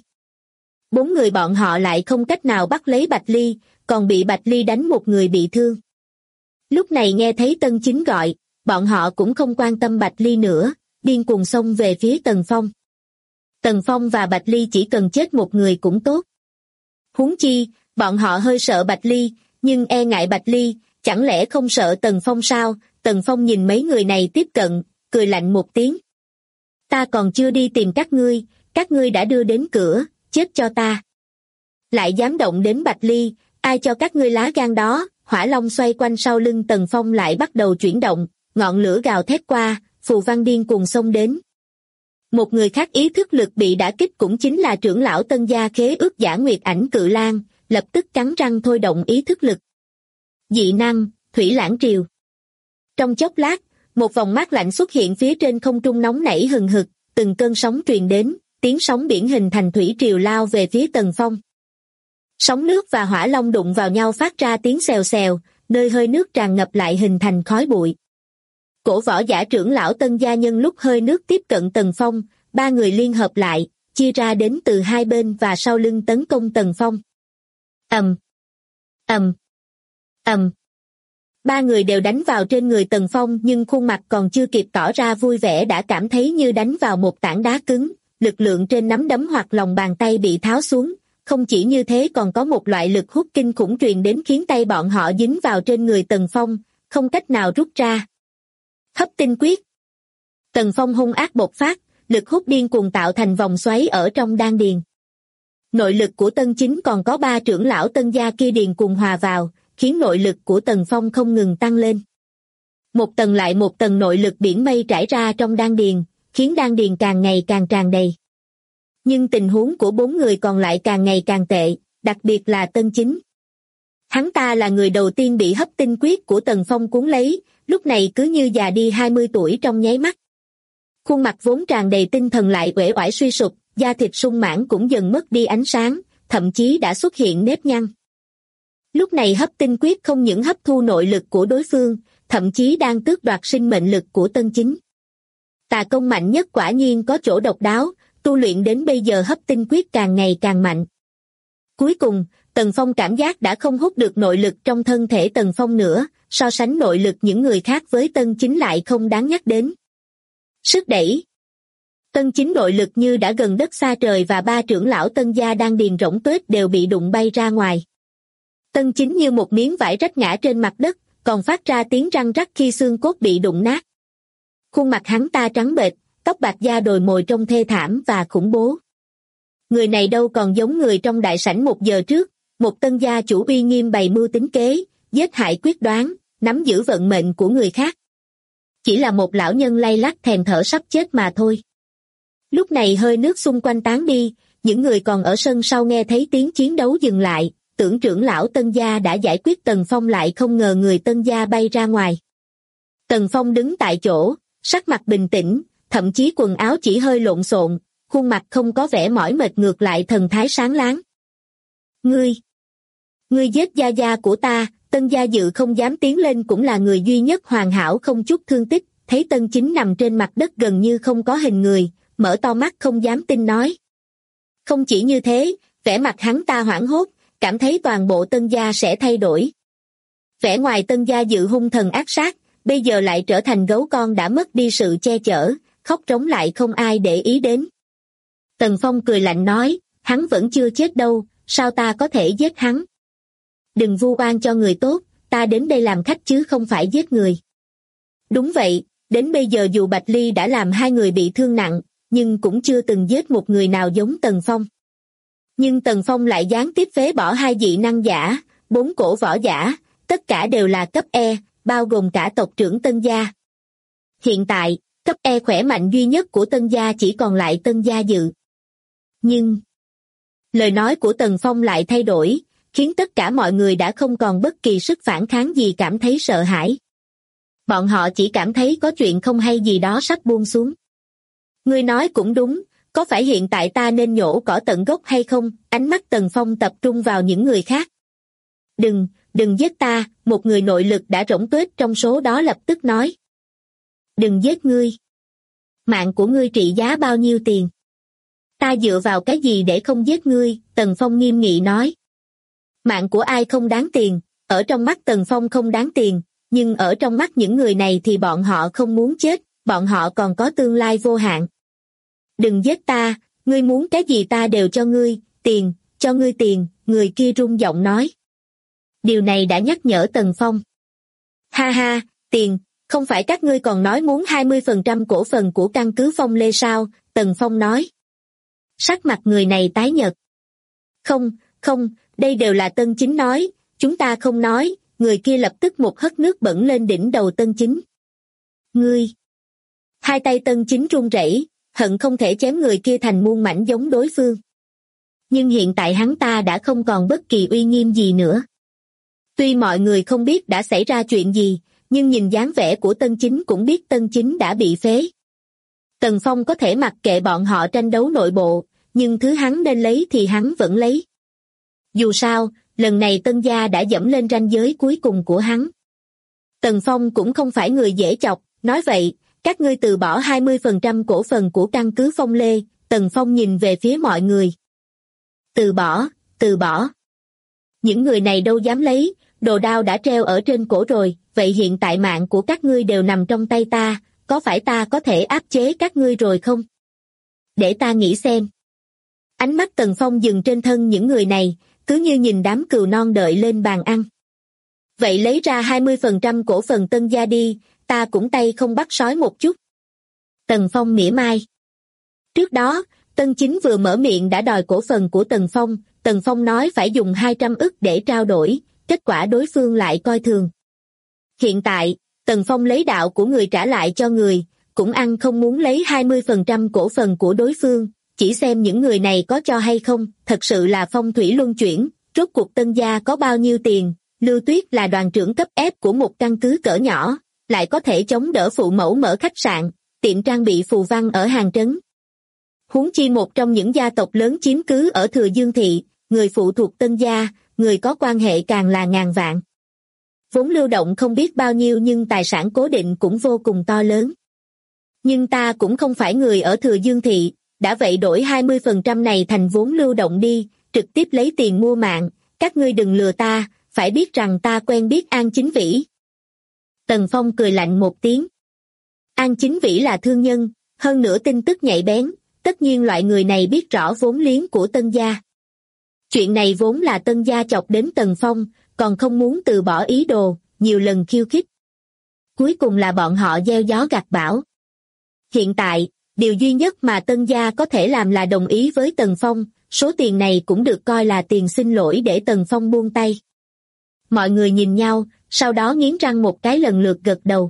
4 người bọn họ lại không cách nào bắt lấy Bạch Ly, còn bị Bạch Ly đánh một người bị thương. Lúc này nghe thấy Tân Chính gọi, bọn họ cũng không quan tâm Bạch Ly nữa, điên cuồng xông về phía Tần Phong. Tần Phong và Bạch Ly chỉ cần chết một người cũng tốt. Huống chi, Bọn họ hơi sợ Bạch Ly, nhưng e ngại Bạch Ly, chẳng lẽ không sợ Tần Phong sao? Tần Phong nhìn mấy người này tiếp cận, cười lạnh một tiếng. Ta còn chưa đi tìm các ngươi đã đưa đến cửa, chết cho ta. Lại dám động đến Bạch Ly, ai cho các ngươi lá gan đó? Hỏa long xoay quanh sau lưng Tần Phong lại bắt đầu chuyển động, ngọn lửa gào thét qua, phù văn điên cuồng xông đến. Một người khác ý thức lực bị đả kích cũng chính là trưởng lão Tân gia Khế Ước Giả Nguyệt Ảnh Cự Lang, lập tức cắn răng thôi động ý thức lực. Dị năng, Thủy Lãng Triều. Trong chốc lát, một vòng mát lạnh xuất hiện phía trên không trung nóng nảy hừng hực, từng cơn sóng truyền đến, tiếng sóng biển hình thành thủy triều lao về phía Tần Phong. Sóng nước và hỏa long đụng vào nhau phát ra tiếng xèo xèo, nơi hơi nước tràn ngập lại hình thành khói bụi. Cổ võ giả trưởng lão Tân gia nhân lúc hơi nước tiếp cận Tần Phong, ba người liên hợp lại, chia ra đến từ hai bên và sau lưng tấn công Tần Phong. ầm, ầm, ầm. Ba người đều đánh vào trên người Tần Phong nhưng khuôn mặt còn chưa kịp tỏ ra vui vẻ đã cảm thấy như đánh vào một tảng đá cứng, lực lượng trên nắm đấm hoặc lòng bàn tay bị tháo xuống. Không chỉ như thế còn có một loại lực hút kinh khủng truyền đến khiến tay bọn họ dính vào trên người Tần Phong, không cách nào rút ra. Hấp tinh quyết. Tần Phong hung ác bộc phát, lực hút điên cuồng tạo thành vòng xoáy ở trong đan điền. Nội lực của Tân Chính còn có ba trưởng lão Tân gia kia điền cuồng hòa vào, khiến nội lực của Tần Phong không ngừng tăng lên. Một tầng lại một tầng nội lực biển mây trải ra trong đan điền, khiến đan điền càng ngày càng tràn đầy. Nhưng tình huống của bốn người còn lại càng ngày càng tệ, đặc biệt là Tân Chính. Hắn ta là người đầu tiên bị hấp tinh quyết của Tần Phong cuốn lấy, lúc này cứ như già đi 20 tuổi trong nháy mắt. Khuôn mặt vốn tràn đầy tinh thần lại uể oải suy sụp, da thịt sung mãn cũng dần mất đi ánh sáng, thậm chí đã xuất hiện nếp nhăn. Lúc này hấp tinh quyết không những hấp thu nội lực của đối phương, thậm chí đang tước đoạt sinh mệnh lực của Tân Chính. Tà công mạnh nhất quả nhiên có chỗ độc đáo, tu luyện đến bây giờ hấp tinh quyết càng ngày càng mạnh. Cuối cùng, Tần Phong cảm giác đã không hút được nội lực trong thân thể Tần Phong nữa, so sánh nội lực những người khác với Tân Chính lại không đáng nhắc đến. Sức đẩy. Tân Chính nội lực như đã gần đất xa trời và ba trưởng lão Tân gia đang điền rỗng tuếch đều bị đụng bay ra ngoài. Tân Chính như một miếng vải rách ngã trên mặt đất, còn phát ra tiếng răng rắc khi xương cốt bị đụng nát. Khuôn mặt hắn ta trắng bệch, tóc bạc da đồi mồi trông thê thảm và khủng bố. Người này đâu còn giống người trong đại sảnh một giờ trước, một Tân gia chủ uy nghiêm bày mưu tính kế, giết hại quyết đoán, nắm giữ vận mệnh của người khác. Chỉ là một lão nhân lay lắt thèm thở sắp chết mà thôi. Lúc này hơi nước xung quanh tán đi, những người còn ở sân sau nghe thấy tiếng chiến đấu dừng lại, tưởng trưởng lão Tân gia đã giải quyết Tần Phong lại không ngờ người Tân gia bay ra ngoài. Tần Phong đứng tại chỗ, sắc mặt bình tĩnh, thậm chí quần áo chỉ hơi lộn xộn, khuôn mặt không có vẻ mỏi mệt, ngược lại thần thái sáng láng. Ngươi giết gia gia của ta. Tân gia dự không dám tiến lên, cũng là người duy nhất hoàn hảo không chút thương tích, thấy Tân Chính nằm trên mặt đất gần như không có hình người, mở to mắt không dám tin nói. Không chỉ như thế, vẻ mặt hắn ta hoảng hốt, cảm thấy toàn bộ Tân gia sẽ thay đổi. Vẻ ngoài Tân gia dự hung thần ác sát, bây giờ lại trở thành gấu con đã mất đi sự che chở, khóc trống lại không ai để ý đến. Tần Phong cười lạnh nói, hắn vẫn chưa chết đâu, sao ta có thể giết hắn? Đừng vu oan cho người tốt, ta đến đây làm khách chứ không phải giết người. Đúng vậy, đến bây giờ dù Bạch Ly đã làm hai người bị thương nặng, nhưng cũng chưa từng giết một người nào giống Tần Phong. Nhưng Tần Phong lại gián tiếp phế bỏ hai dị năng giả, 4 cổ võ giả, tất cả đều là cấp E, bao gồm cả tộc trưởng Tân gia. Hiện tại, cấp E khỏe mạnh duy nhất của Tân gia chỉ còn lại Tân gia dự. Nhưng, lời nói của Tần Phong lại thay đổi, khiến tất cả mọi người đã không còn bất kỳ sức phản kháng gì cảm thấy sợ hãi. Bọn họ chỉ cảm thấy có chuyện không hay gì đó sắp buông xuống. Ngươi nói cũng đúng, có phải hiện tại ta nên nhổ cỏ tận gốc hay không? Ánh mắt Tần Phong tập trung vào những người khác. Đừng giết ta, một người nội lực đã rỗng tuếch trong số đó lập tức nói. Đừng giết ngươi. Mạng của ngươi trị giá bao nhiêu tiền? Ta dựa vào cái gì để không giết ngươi? Tần Phong nghiêm nghị nói. Mạng của ai không đáng tiền, ở trong mắt Tần Phong không đáng tiền, nhưng ở trong mắt những người này thì bọn họ không muốn chết, bọn họ còn có tương lai vô hạn. Đừng giết ta, ngươi muốn cái gì ta đều cho ngươi, tiền, cho ngươi tiền, người kia rung giọng nói. Điều này đã nhắc nhở Tần Phong. Ha ha, tiền, không phải các ngươi còn nói muốn 20% cổ phần của căn cứ Phong Lê sao? Tần Phong nói. Sắc mặt người này tái nhợt. Không, đây đều là Tân Chính nói, chúng ta không nói. Người kia lập tức một hất nước bẩn lên đỉnh đầu Tân Chính. Ngươi! Hai tay Tân Chính run rẩy, hận không thể chém người kia thành muôn mảnh giống đối phương. Nhưng hiện tại hắn ta đã không còn bất kỳ uy nghiêm gì nữa. Tuy mọi người không biết đã xảy ra chuyện gì, nhưng nhìn dáng vẻ của Tân Chính cũng biết Tân Chính đã bị phế. Tần Phong có thể mặc kệ bọn họ tranh đấu nội bộ, nhưng thứ hắn nên lấy thì hắn vẫn lấy. Dù sao, lần này Tân gia đã dẫm lên ranh giới cuối cùng của hắn. Tần Phong cũng không phải người dễ chọc, nói vậy, các ngươi từ bỏ 20% cổ phần của căn cứ Phong Lê. Tần Phong nhìn về phía mọi người. Từ bỏ. Những người này đâu dám lấy, đồ đao đã treo ở trên cổ rồi, vậy hiện tại mạng của các ngươi đều nằm trong tay ta, có phải ta có thể áp chế các ngươi rồi không? Để ta nghĩ xem. Ánh mắt Tần Phong dừng trên thân những người này, cứ như nhìn đám cừu non đợi lên bàn ăn. Vậy lấy ra 20% cổ phần Tân gia đi, ta cũng tay không bắt sói một chút. Tần Phong mỉa mai. Trước đó, Tân Chính vừa mở miệng đã đòi cổ phần của Tần Phong nói phải dùng 200 ức để trao đổi, kết quả đối phương lại coi thường. Hiện tại, Tần Phong lấy đạo của người trả lại cho người, cũng ăn không muốn lấy 20% cổ phần của đối phương, chỉ xem những người này có cho hay không, thật sự là phong thủy luân chuyển, rốt cuộc Tân gia có bao nhiêu tiền, Lưu Tuyết là đoàn trưởng cấp ép của một căn cứ cỡ nhỏ, lại có thể chống đỡ phụ mẫu mở khách sạn, tiệm trang bị phù văn ở hàng trấn. Huống chi một trong những gia tộc lớn chiếm cứ ở Thừa Dương Thị, người phụ thuộc Tân gia, người có quan hệ càng là ngàn vạn. Vốn lưu động không biết bao nhiêu nhưng tài sản cố định cũng vô cùng to lớn. Nhưng ta cũng không phải người ở Thừa Dương Thị, đã vậy đổi 20% này thành vốn lưu động đi, trực tiếp lấy tiền mua mạng, các ngươi đừng lừa ta, phải biết rằng ta quen biết An Chính Vĩ. Tần Phong cười lạnh một tiếng. An Chính Vĩ là thương nhân, hơn nữa tin tức nhạy bén, tất nhiên loại người này biết rõ vốn liếng của Tân gia. Chuyện này vốn là Tân gia chọc đến Tần Phong, còn không muốn từ bỏ ý đồ, nhiều lần khiêu khích. Cuối cùng là bọn họ gieo gió gặt bão. Hiện tại, điều duy nhất mà Tân gia có thể làm là đồng ý với Tần Phong, số tiền này cũng được coi là tiền xin lỗi để Tần Phong buông tay. Mọi người nhìn nhau, sau đó nghiến răng một cái lần lượt gật đầu.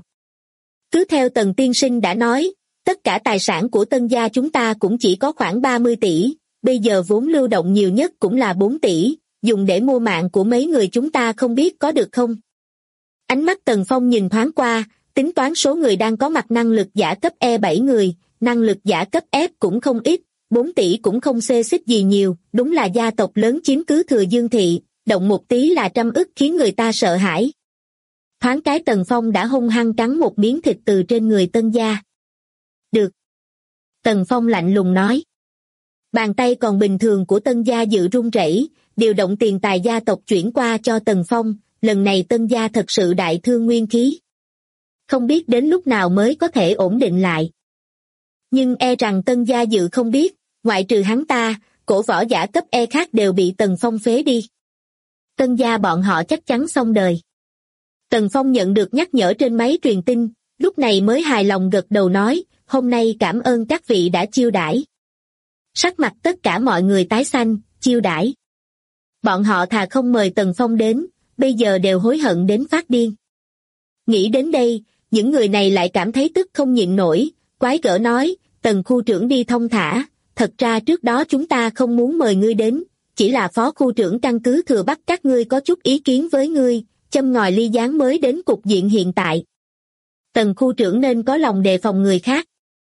Cứ theo Tần tiên sinh đã nói, tất cả tài sản của Tân gia chúng ta cũng chỉ có khoảng 30 tỷ, bây giờ vốn lưu động nhiều nhất cũng là 4 tỷ, dùng để mua mạng của mấy người chúng ta không biết có được không? Ánh mắt Tần Phong nhìn thoáng qua, tính toán số người đang có mặt năng lực giả cấp E 7 người, năng lực giả cấp F cũng không ít, 4 tỷ cũng không xê xích gì nhiều, đúng là gia tộc lớn chiếm cứ Thừa Dương Thị, động một tí là 100 ức khiến người ta sợ hãi. Thoáng cái Tần Phong đã hung hăng cắn một miếng thịt từ trên người Tân gia. Được. Tần Phong lạnh lùng nói. Bàn tay còn bình thường của Tân gia dự run rẩy, điều động tiền tài gia tộc chuyển qua cho Tần Phong, lần này Tân gia thật sự đại thương nguyên khí. Không biết đến lúc nào mới có thể ổn định lại. Nhưng e rằng Tân gia dự không biết, ngoại trừ hắn ta, cổ võ giả cấp E khác đều bị Tần Phong phế đi. Tân gia bọn họ chắc chắn xong đời. Tần Phong nhận được nhắc nhở trên máy truyền tin, lúc này mới hài lòng gật đầu nói, hôm nay cảm ơn các vị đã chiêu đãi. Sắc mặt tất cả mọi người tái xanh, chiêu đãi. Bọn họ thà không mời Tần Phong đến, bây giờ đều hối hận đến phát điên. Nghĩ đến đây, những người này lại cảm thấy tức không nhịn nổi, quái gở nói, Tần khu trưởng đi thong thả, thật ra trước đó chúng ta không muốn mời ngươi đến, chỉ là phó khu trưởng căn cứ Thừa Bắc các ngươi có chút ý kiến với ngươi, châm ngòi ly gián mới đến cục diện hiện tại. Tần khu trưởng nên có lòng đề phòng người khác.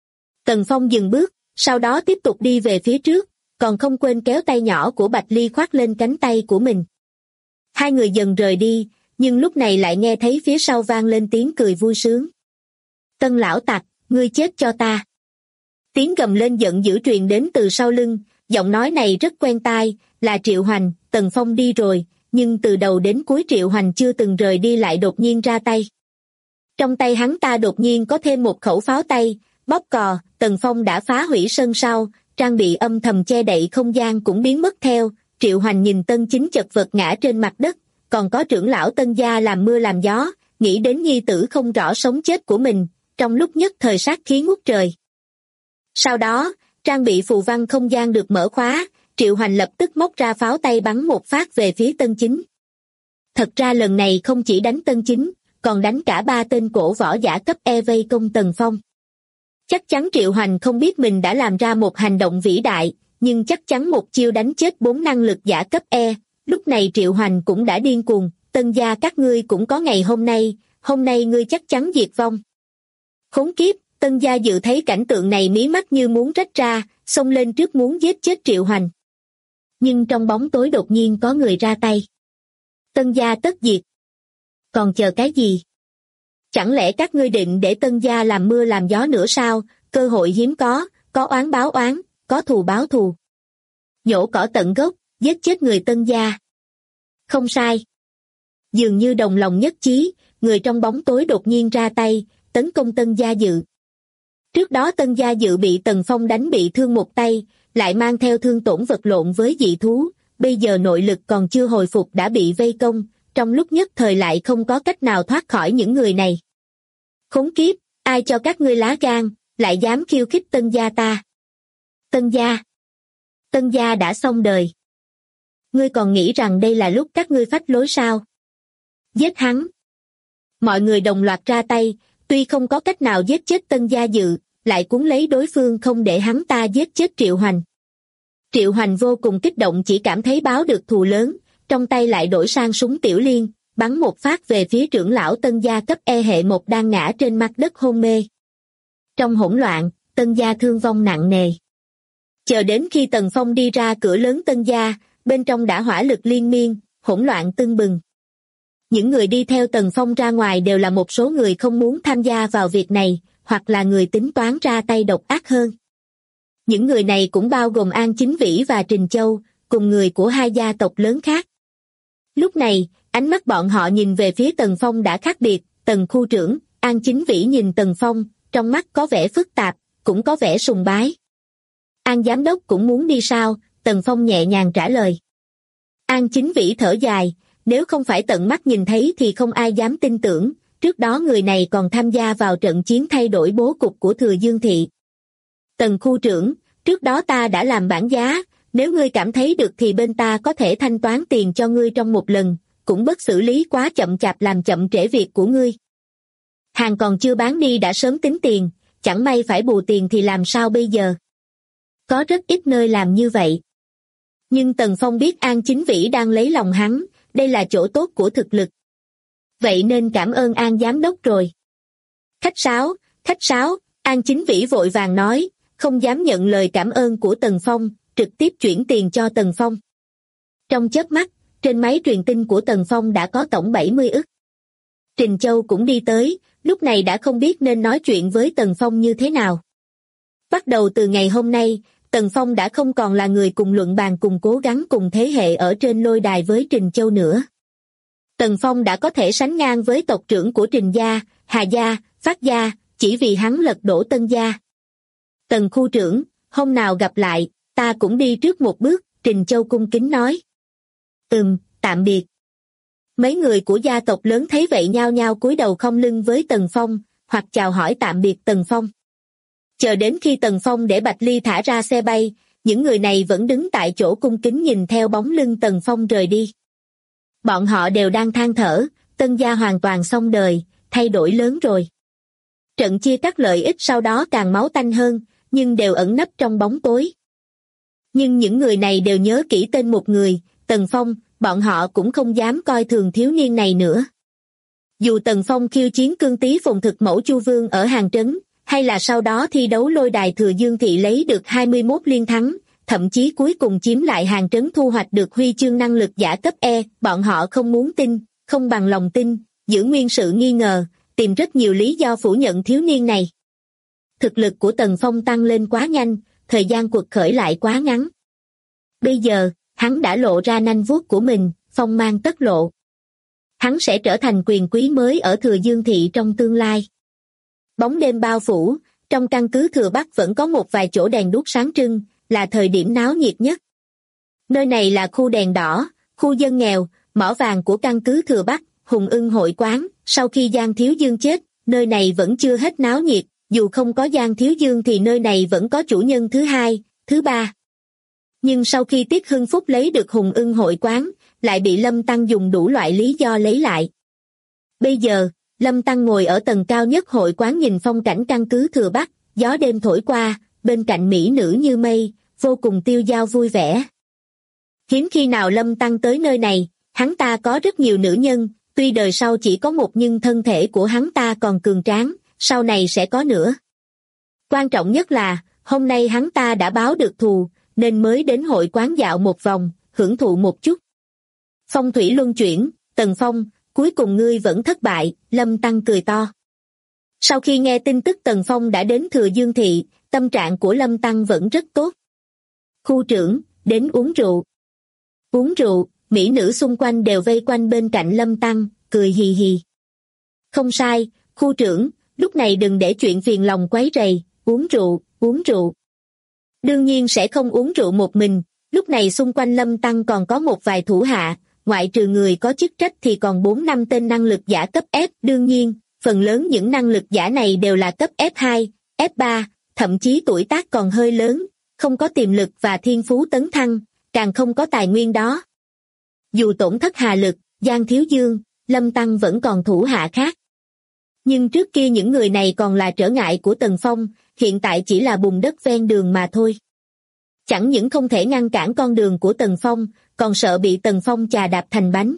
Tần Phong dừng bước, sau đó tiếp tục đi về phía trước, còn không quên kéo tay nhỏ của Bạch Ly khoác lên cánh tay của mình. Hai người dần rời đi, nhưng lúc này lại nghe thấy phía sau vang lên tiếng cười vui sướng. Tân lão tặc, ngươi chết cho ta. Tiếng gầm lên giận dữ truyền đến từ sau lưng, giọng nói này rất quen tai, là Triệu Hoành. Tần Phong đi rồi, nhưng từ đầu đến cuối Triệu Hoành chưa từng rời đi lại đột nhiên ra tay. Trong tay hắn ta đột nhiên có thêm một khẩu pháo tay, bóp cò, Tần Phong đã phá hủy sân sau, trang bị âm thầm che đậy không gian cũng biến mất theo, Triệu Hoành nhìn Tân Chính chật vật ngã trên mặt đất, còn có trưởng lão Tân gia làm mưa làm gió, nghĩ đến nhi tử không rõ sống chết của mình, trong lúc nhất thời sát khí ngút trời. Sau đó, trang bị phù văn không gian được mở khóa, Triệu Hoành lập tức móc ra pháo tay bắn một phát về phía Tân Chính. Thật ra lần này không chỉ đánh Tân Chính, còn đánh cả 3 tên cổ võ giả cấp E vây công Tần Phong. Chắc chắn Triệu Hoành không biết mình đã làm ra một hành động vĩ đại, nhưng chắc chắn một chiêu đánh chết 4 năng lực giả cấp E, lúc này Triệu Hoành cũng đã điên cuồng, Tân gia các ngươi cũng có ngày hôm nay ngươi chắc chắn diệt vong. Khốn kiếp, Tân gia dự thấy cảnh tượng này mí mắt như muốn rách ra, xông lên trước muốn giết chết Triệu Hoành. Nhưng trong bóng tối đột nhiên có người ra tay. Tân gia tất diệt. Còn chờ cái gì? Chẳng lẽ các ngươi định để Tân gia làm mưa làm gió nữa sao? Cơ hội hiếm có oán báo oán, có thù báo thù. Nhổ cỏ tận gốc, giết chết người Tân gia. Không sai. Dường như đồng lòng nhất trí, người trong bóng tối đột nhiên ra tay, tấn công Tân gia dự. Trước đó Tân gia dự bị Tần Phong đánh bị thương một tay, lại mang theo thương tổn vật lộn với dị thú, bây giờ nội lực còn chưa hồi phục đã bị vây công, trong lúc nhất thời lại không có cách nào thoát khỏi những người này. Khốn kiếp, ai cho các ngươi lá gan, lại dám khiêu khích Tân gia ta? Tân gia đã xong đời. Ngươi còn nghĩ rằng đây là lúc các ngươi phách lối sao? Giết hắn. Mọi người đồng loạt ra tay, tuy không có cách nào giết chết Tân gia dự, lại cuốn lấy đối phương không để hắn ta giết chết Triệu Hoành. Triệu Hoành vô cùng kích động, chỉ cảm thấy báo được thù lớn, trong tay lại đổi sang súng tiểu liên, bắn một phát về phía trưởng lão Tân gia cấp E hệ 1 đang ngã trên mặt đất hôn mê. Trong hỗn loạn, Tân gia thương vong nặng nề. Chờ đến khi Tần Phong đi ra cửa lớn Tân gia, bên trong đã hỏa lực liên miên, hỗn loạn tưng bừng. Những người đi theo Tần Phong ra ngoài đều là một số người không muốn tham gia vào việc này, hoặc là người tính toán ra tay độc ác hơn. Những người này cũng bao gồm An Chính Vĩ và Trình Châu, cùng người của 2 gia tộc lớn khác. Lúc này, ánh mắt bọn họ nhìn về phía Tần Phong đã khác biệt, Tần khu trưởng, An Chính Vĩ nhìn Tần Phong, trong mắt có vẻ phức tạp, cũng có vẻ sùng bái. An giám đốc cũng muốn đi sao? Tần Phong nhẹ nhàng trả lời. An Chính Vĩ thở dài, nếu không phải tận mắt nhìn thấy thì không ai dám tin tưởng, trước đó người này còn tham gia vào trận chiến thay đổi bố cục của Thừa Dương Thị. Tần khu trưởng, trước đó ta đã làm bản giá, nếu ngươi cảm thấy được thì bên ta có thể thanh toán tiền cho ngươi trong một lần, cũng bất xử lý quá chậm chạp làm chậm trễ việc của ngươi. Hàng còn chưa bán đi đã sớm tính tiền, chẳng may phải bù tiền thì làm sao bây giờ? Có rất ít nơi làm như vậy. Nhưng Tần Phong biết An Chính Vĩ đang lấy lòng hắn, đây là chỗ tốt của thực lực. Vậy nên cảm ơn An giám đốc rồi. Khách sáo, An Chính Vĩ vội vàng nói, không dám nhận lời cảm ơn của Tần Phong, trực tiếp chuyển tiền cho Tần Phong. Trong chớp mắt, trên máy truyền tin của Tần Phong đã có tổng 70 ức. Trình Châu cũng đi tới, lúc này đã không biết nên nói chuyện với Tần Phong như thế nào. Bắt đầu từ ngày hôm nay, Tần Phong đã không còn là người cùng luận bàn cùng cố gắng cùng thế hệ ở trên lôi đài với Trình Châu nữa. Tần Phong đã có thể sánh ngang với tộc trưởng của Trình gia, Hà gia, Phát gia, chỉ vì hắn lật đổ Tân gia. Tần khu trưởng, hôm nào gặp lại, ta cũng đi trước một bước, Trình Châu cung kính nói. Tạm biệt. Mấy người của gia tộc lớn thấy vậy nhao nhao cúi đầu khom lưng với Tần Phong, hoặc chào hỏi tạm biệt Tần Phong. Chờ đến khi Tần Phong để Bạch Ly thả ra xe bay, những người này vẫn đứng tại chỗ cung kính nhìn theo bóng lưng Tần Phong rời đi. Bọn họ đều đang than thở, Tân gia hoàn toàn xong đời, thay đổi lớn rồi. Trận chia cắt lợi ích sau đó càng máu tanh hơn, nhưng đều ẩn nấp trong bóng tối. Nhưng những người này đều nhớ kỹ tên một người, Tần Phong, bọn họ cũng không dám coi thường thiếu niên này nữa. Dù Tần Phong khiêu chiến cương tý phùng thực mẫu Chu Vương ở Hàng Trấn, hay là sau đó thi đấu lôi đài Thừa Dương Thị lấy được 21 liên thắng, thậm chí cuối cùng chiếm lại Hàng Trấn thu hoạch được huy chương năng lực giả cấp E, bọn họ không muốn tin, không bằng lòng tin, giữ nguyên sự nghi ngờ, tìm rất nhiều lý do phủ nhận thiếu niên này. Thực lực của Tần Phong tăng lên quá nhanh, thời gian quật khởi lại quá ngắn. Bây giờ, hắn đã lộ ra nanh vuốt của mình, phong mang tất lộ. Hắn sẽ trở thành quyền quý mới ở Thừa Dương Thị trong tương lai. Bóng đêm bao phủ, trong căn cứ Thừa Bắc vẫn có một vài chỗ đèn đuốc sáng trưng, là thời điểm náo nhiệt nhất. Nơi này là khu đèn đỏ, khu dân nghèo, mỏ vàng của căn cứ Thừa Bắc, Hùng Ưng hội quán. Sau khi Giang Thiếu Dương chết, nơi này vẫn chưa hết náo nhiệt, dù không có Giang Thiếu Dương thì nơi này vẫn có chủ nhân thứ hai, thứ ba. Nhưng sau khi Tiết Hưng Phúc lấy được Hùng Ưng hội quán, lại bị Lâm Tăng dùng đủ loại lý do lấy lại. Bây giờ, Lâm Tăng ngồi ở tầng cao nhất hội quán nhìn phong cảnh căn cứ Thừa Bắc, gió đêm thổi qua, bên cạnh mỹ nữ như mây, vô cùng tiêu dao vui vẻ. Hiếm khi nào Lâm Tăng tới nơi này, hắn ta có rất nhiều nữ nhân, tuy đời sau chỉ có một nhưng thân thể của hắn ta còn cường tráng, sau này sẽ có nữa. Quan trọng nhất là, hôm nay hắn ta đã báo được thù, nên mới đến hội quán dạo một vòng, hưởng thụ một chút. Phong thủy luân chuyển, Tần Phong, cuối cùng ngươi vẫn thất bại, Lâm Tăng cười to. Sau khi nghe tin tức Tần Phong đã đến Thừa Dương Thị, tâm trạng của Lâm Tăng vẫn rất tốt. Khu trưởng, đến uống rượu. Uống rượu, mỹ nữ xung quanh đều vây quanh bên cạnh Lâm Tăng, cười hì hì. Không sai, khu trưởng, lúc này đừng để chuyện phiền lòng quấy rầy, uống rượu, uống rượu. Đương nhiên sẽ không uống rượu một mình, lúc này xung quanh Lâm Tăng còn có một vài thủ hạ, ngoại trừ người có chức trách thì còn 4-5 tên năng lực giả cấp F. Đương nhiên, phần lớn những năng lực giả này đều là cấp F2, F3, thậm chí tuổi tác còn hơi lớn, không có tiềm lực và thiên phú tấn thăng, càng không có tài nguyên đó. Dù tổn thất Hà Lực, Giang Thiếu Dương, Lâm Tăng vẫn còn thủ hạ khác. Nhưng trước kia những người này còn là trở ngại của Tần Phong, hiện tại chỉ là bùn đất ven đường mà thôi. Chẳng những không thể ngăn cản con đường của Tần Phong, còn sợ bị Tần Phong chà đạp thành bánh.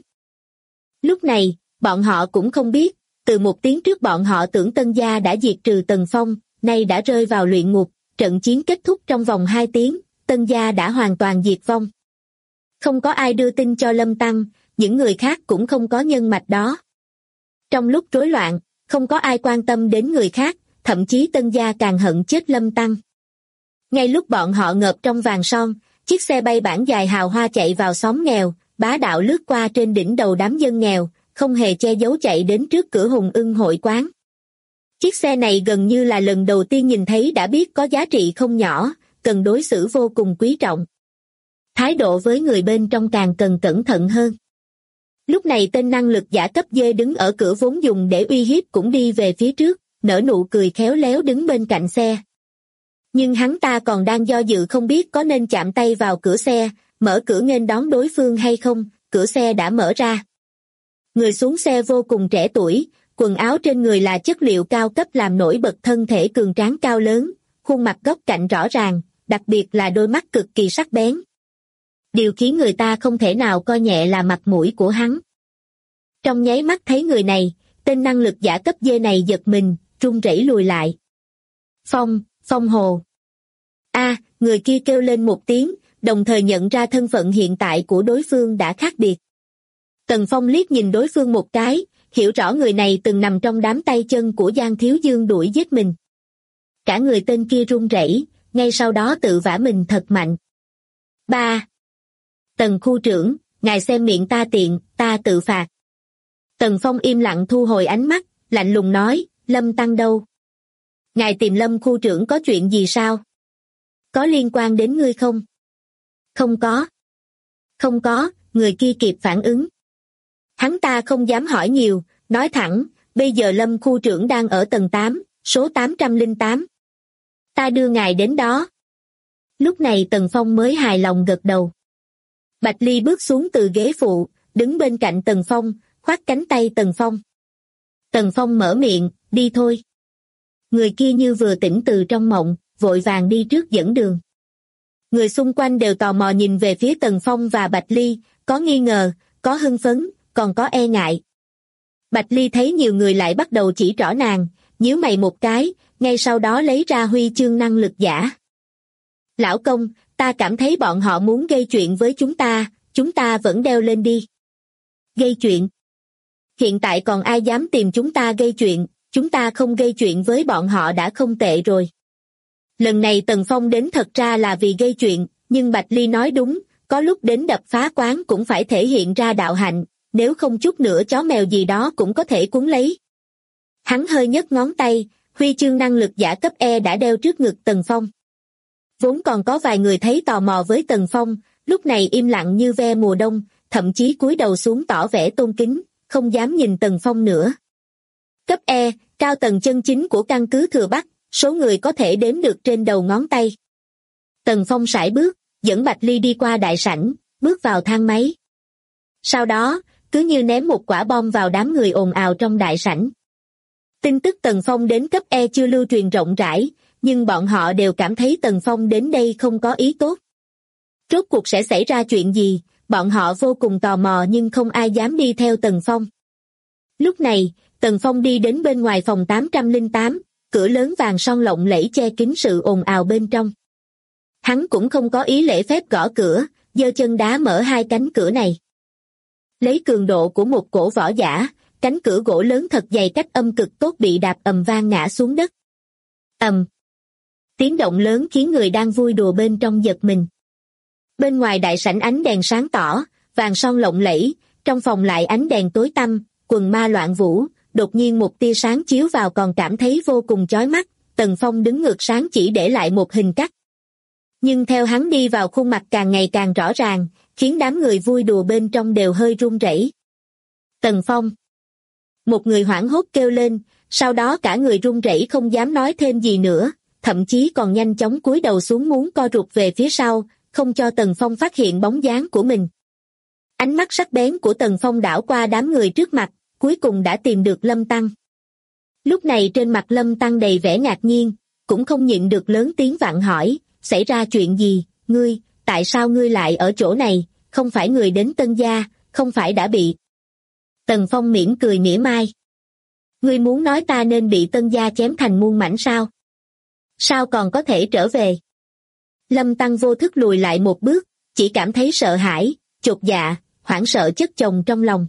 Lúc này, bọn họ cũng không biết, từ một tiếng trước bọn họ tưởng Tân Gia đã diệt trừ Tần Phong, nay đã rơi vào luyện ngục, trận chiến kết thúc trong vòng 2 tiếng, Tân Gia đã hoàn toàn diệt vong. Không có ai đưa tin cho Lâm Tăng, những người khác cũng không có nhân mạch đó. Trong lúc rối loạn, không có ai quan tâm đến người khác, thậm chí Tân Gia càng hận chết Lâm Tăng. Ngay lúc bọn họ ngợp trong vàng son, chiếc xe bay bản dài hào hoa chạy vào xóm nghèo, bá đạo lướt qua trên đỉnh đầu đám dân nghèo, không hề che giấu chạy đến trước cửa Hùng Ưng hội quán. Chiếc xe này gần như là lần đầu tiên nhìn thấy đã biết có giá trị không nhỏ, cần đối xử vô cùng quý trọng. Thái độ với người bên trong càng cần cẩn thận hơn. Lúc này tên năng lực giả cấp D đứng ở cửa vốn dùng để uy hiếp cũng đi về phía trước, nở nụ cười khéo léo đứng bên cạnh xe. Nhưng hắn ta còn đang do dự không biết có nên chạm tay vào cửa xe, mở cửa nghênh đón đối phương hay không, cửa xe đã mở ra. Người xuống xe vô cùng trẻ tuổi, quần áo trên người là chất liệu cao cấp làm nổi bật thân thể cường tráng cao lớn, khuôn mặt góc cạnh rõ ràng, đặc biệt là đôi mắt cực kỳ sắc bén. Điều khiến người ta không thể nào coi nhẹ là mặt mũi của hắn. Trong nháy mắt thấy người này, tên năng lực giả cấp D này giật mình, run rẩy lùi lại. Phong Hồ. Người kia kêu lên một tiếng, đồng thời nhận ra thân phận hiện tại của đối phương đã khác biệt. Tần Phong liếc nhìn đối phương một cái, hiểu rõ người này từng nằm trong đám tay chân của Giang Thiếu Dương đuổi giết mình. Cả người tên kia run rẩy, ngay sau đó tự vả mình thật mạnh. Tần khu trưởng, ngài xem miệng ta tiện, ta tự phạt. Tần Phong im lặng thu hồi ánh mắt, lạnh lùng nói, Lâm Tăng đâu? Ngài tìm Lâm khu trưởng có chuyện gì sao? Có liên quan đến ngươi không? Không có, người kia kịp phản ứng. Hắn ta không dám hỏi nhiều, nói thẳng, bây giờ Lâm khu trưởng đang ở tầng 8, số 808. Ta đưa ngài đến đó. Lúc này Tần Phong mới hài lòng gật đầu. Bạch Ly bước xuống từ ghế phụ, đứng bên cạnh Tần Phong, khoác cánh tay Tần Phong. Tần Phong mở miệng, đi thôi. Người kia như vừa tỉnh từ trong mộng, vội vàng đi trước dẫn đường. Người xung quanh đều tò mò nhìn về phía Tần Phong và Bạch Ly, có nghi ngờ, có hưng phấn, còn có e ngại. Bạch Ly thấy nhiều người lại bắt đầu chỉ trỏ nàng, nhíu mày một cái, ngay sau đó lấy ra huy chương năng lực giả. Lão công, ta cảm thấy bọn họ muốn gây chuyện với chúng ta vẫn đeo lên đi. Gây chuyện? Hiện tại còn ai dám tìm chúng ta gây chuyện, chúng ta không gây chuyện với bọn họ đã không tệ rồi. Lần này Tần Phong đến thật ra là vì gây chuyện, nhưng Bạch Ly nói đúng, có lúc đến đập phá quán cũng phải thể hiện ra đạo hạnh, nếu không chút nữa chó mèo gì đó cũng có thể cuốn lấy. Hắn hơi nhấc ngón tay, huy chương năng lực giả cấp E đã đeo trước ngực Tần Phong. Vốn còn có vài người thấy tò mò với Tần Phong, lúc này im lặng như ve mùa đông, thậm chí cúi đầu xuống tỏ vẻ tôn kính, không dám nhìn Tần Phong nữa. Cấp E, cao tầng chân chính của căn cứ Thừa Bắc, số người có thể đếm được trên đầu ngón tay. Tần Phong sải bước, dẫn Bạch Ly đi qua đại sảnh, bước vào thang máy. Sau đó, cứ như ném một quả bom vào đám người ồn ào trong đại sảnh. Tin tức Tần Phong đến cấp E chưa lưu truyền rộng rãi, nhưng bọn họ đều cảm thấy Tần Phong đến đây không có ý tốt. Rốt cuộc sẽ xảy ra chuyện gì, bọn họ vô cùng tò mò nhưng không ai dám đi theo Tần Phong. Lúc này, Tần Phong đi đến bên ngoài phòng 808, cửa lớn vàng son lộng lẫy che kín sự ồn ào bên trong. Hắn cũng không có ý lễ phép gõ cửa, giơ chân đá mở hai cánh cửa này. Lấy cường độ của một cổ võ giả, cánh cửa gỗ lớn thật dày cách âm cực tốt bị đạp ầm vang ngã xuống đất. Ầm. Tiếng động lớn khiến người đang vui đùa bên trong giật mình. Bên ngoài đại sảnh ánh đèn sáng tỏ, vàng son lộng lẫy, trong phòng lại ánh đèn tối tăm, quần ma loạn vũ, đột nhiên một tia sáng chiếu vào còn cảm thấy vô cùng chói mắt, Tần Phong đứng ngược sáng chỉ để lại một hình cắt. Nhưng theo hắn đi vào khuôn mặt càng ngày càng rõ ràng, khiến đám người vui đùa bên trong đều hơi run rẩy. Tần Phong. Một người hoảng hốt kêu lên, sau đó cả người run rẩy không dám nói thêm gì nữa, thậm chí còn nhanh chóng cúi đầu xuống muốn co rụt về phía sau, không cho Tần Phong phát hiện bóng dáng của mình. Ánh mắt sắc bén của Tần Phong đảo qua đám người trước mặt, cuối cùng đã tìm được Lâm Tăng. Lúc này trên mặt Lâm Tăng đầy vẻ ngạc nhiên, cũng không nhịn được lớn tiếng vặn hỏi, xảy ra chuyện gì, ngươi, tại sao ngươi lại ở chỗ này, không phải người đến Tân Gia, không phải đã bị. Tần Phong mỉm cười mỉa mai. Ngươi muốn nói ta nên bị Tân Gia chém thành muôn mảnh sao? Sao còn có thể trở về? Lâm Tăng vô thức lùi lại một bước, chỉ cảm thấy sợ hãi, chột dạ, hoảng sợ chất chồng trong lòng.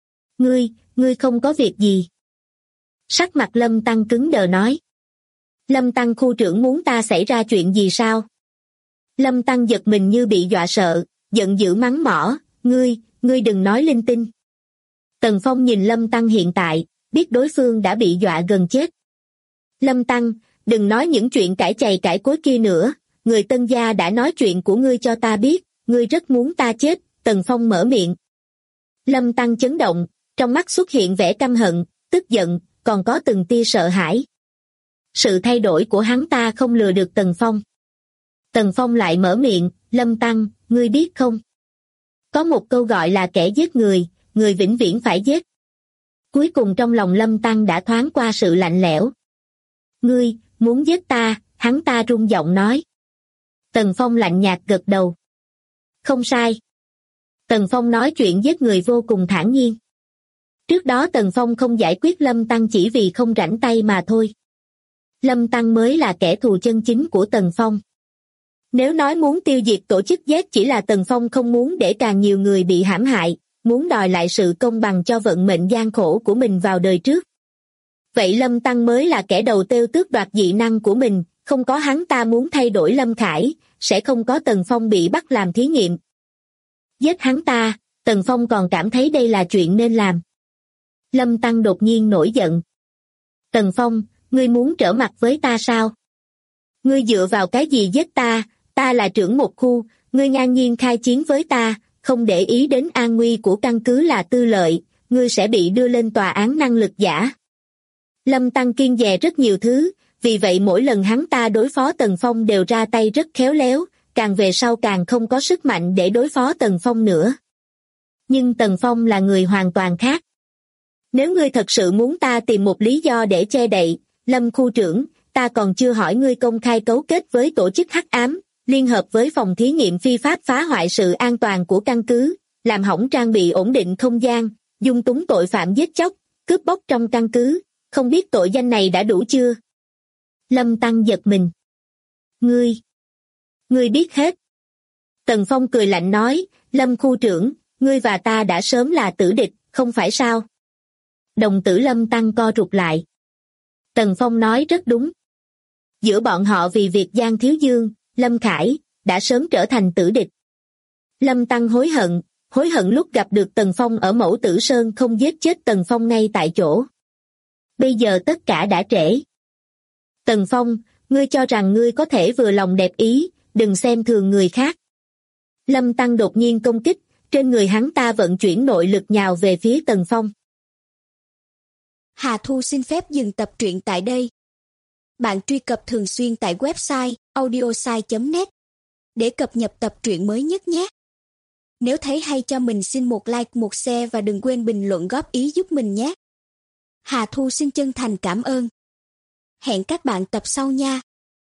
Ngươi không có việc gì. Sắc mặt Lâm Tăng cứng đờ nói. Lâm Tăng khu trưởng muốn ta xảy ra chuyện gì sao? Lâm Tăng giật mình như bị dọa sợ, giận dữ mắng mỏ, ngươi đừng nói linh tinh. Tần Phong nhìn Lâm Tăng hiện tại, biết đối phương đã bị dọa gần chết. Lâm Tăng, đừng nói những chuyện cãi chày cãi cối kia nữa, người Tân Gia đã nói chuyện của ngươi cho ta biết, ngươi rất muốn ta chết, Tần Phong mở miệng. Lâm Tăng chấn động, trong mắt xuất hiện vẻ căm hận, tức giận, còn có từng tia sợ hãi. Sự thay đổi của hắn ta không lừa được Tần Phong. Tần Phong lại mở miệng, Lâm Tăng, ngươi biết không? Có một câu gọi là kẻ giết người, người vĩnh viễn phải giết. Cuối cùng trong lòng Lâm Tăng đã thoáng qua sự lạnh lẽo. Ngươi, muốn giết ta, hắn ta run giọng nói. Tần Phong lạnh nhạt gật đầu. Không sai. Tần Phong nói chuyện giết người vô cùng thản nhiên. Trước đó Tần Phong không giải quyết Lâm Tăng chỉ vì không rảnh tay mà thôi. Lâm Tăng mới là kẻ thù chân chính của Tần Phong. Nếu nói muốn tiêu diệt tổ chức Z chỉ là Tần Phong không muốn để càng nhiều người bị hãm hại, muốn đòi lại sự công bằng cho vận mệnh gian khổ của mình vào đời trước. Vậy Lâm Tăng mới là kẻ đầu tiêu tước đoạt dị năng của mình, không có hắn ta muốn thay đổi Lâm Khải, sẽ không có Tần Phong bị bắt làm thí nghiệm. Giết hắn ta, Tần Phong còn cảm thấy đây là chuyện nên làm. Lâm Tăng đột nhiên nổi giận. Tần Phong, ngươi muốn trở mặt với ta sao? Ngươi dựa vào cái gì giết ta, ta là trưởng một khu, ngươi ngang nhiên khai chiến với ta, không để ý đến an nguy của căn cứ là tư lợi, ngươi sẽ bị đưa lên tòa án năng lực giả. Lâm Tăng kiêng dè rất nhiều thứ, vì vậy mỗi lần hắn ta đối phó Tần Phong đều ra tay rất khéo léo, càng về sau càng không có sức mạnh để đối phó Tần Phong nữa. Nhưng Tần Phong là người hoàn toàn khác. Nếu ngươi thật sự muốn ta tìm một lý do để che đậy, Lâm khu trưởng, ta còn chưa hỏi ngươi công khai cấu kết với tổ chức hắc ám, liên hợp với phòng thí nghiệm phi pháp phá hoại sự an toàn của căn cứ, làm hỏng trang bị ổn định không gian, dung túng tội phạm giết chóc, cướp bóc trong căn cứ, không biết tội danh này đã đủ chưa? Lâm Tăng giật mình. Ngươi biết hết. Tần Phong cười lạnh nói, Lâm khu trưởng, ngươi và ta đã sớm là tử địch, không phải sao? Đồng tử Lâm Tăng co rụt lại. Tần Phong nói rất đúng. Giữa bọn họ vì việc Giang Thiếu Dương, Lâm Khải, đã sớm trở thành tử địch. Lâm Tăng hối hận lúc gặp được Tần Phong ở Mẫu Tử Sơn không giết chết Tần Phong ngay tại chỗ. Bây giờ tất cả đã trễ. Tần Phong, ngươi cho rằng ngươi có thể vừa lòng đẹp ý, đừng xem thường người khác. Lâm Tăng đột nhiên công kích, trên người hắn ta vận chuyển nội lực nhào về phía Tần Phong. Hà Thu xin phép dừng tập truyện tại đây. Bạn truy cập thường xuyên tại website audiosai.net để cập nhật tập truyện mới nhất nhé. Nếu thấy hay cho mình xin một like, một share và đừng quên bình luận góp ý giúp mình nhé. Hà Thu xin chân thành cảm ơn. Hẹn các bạn tập sau nha.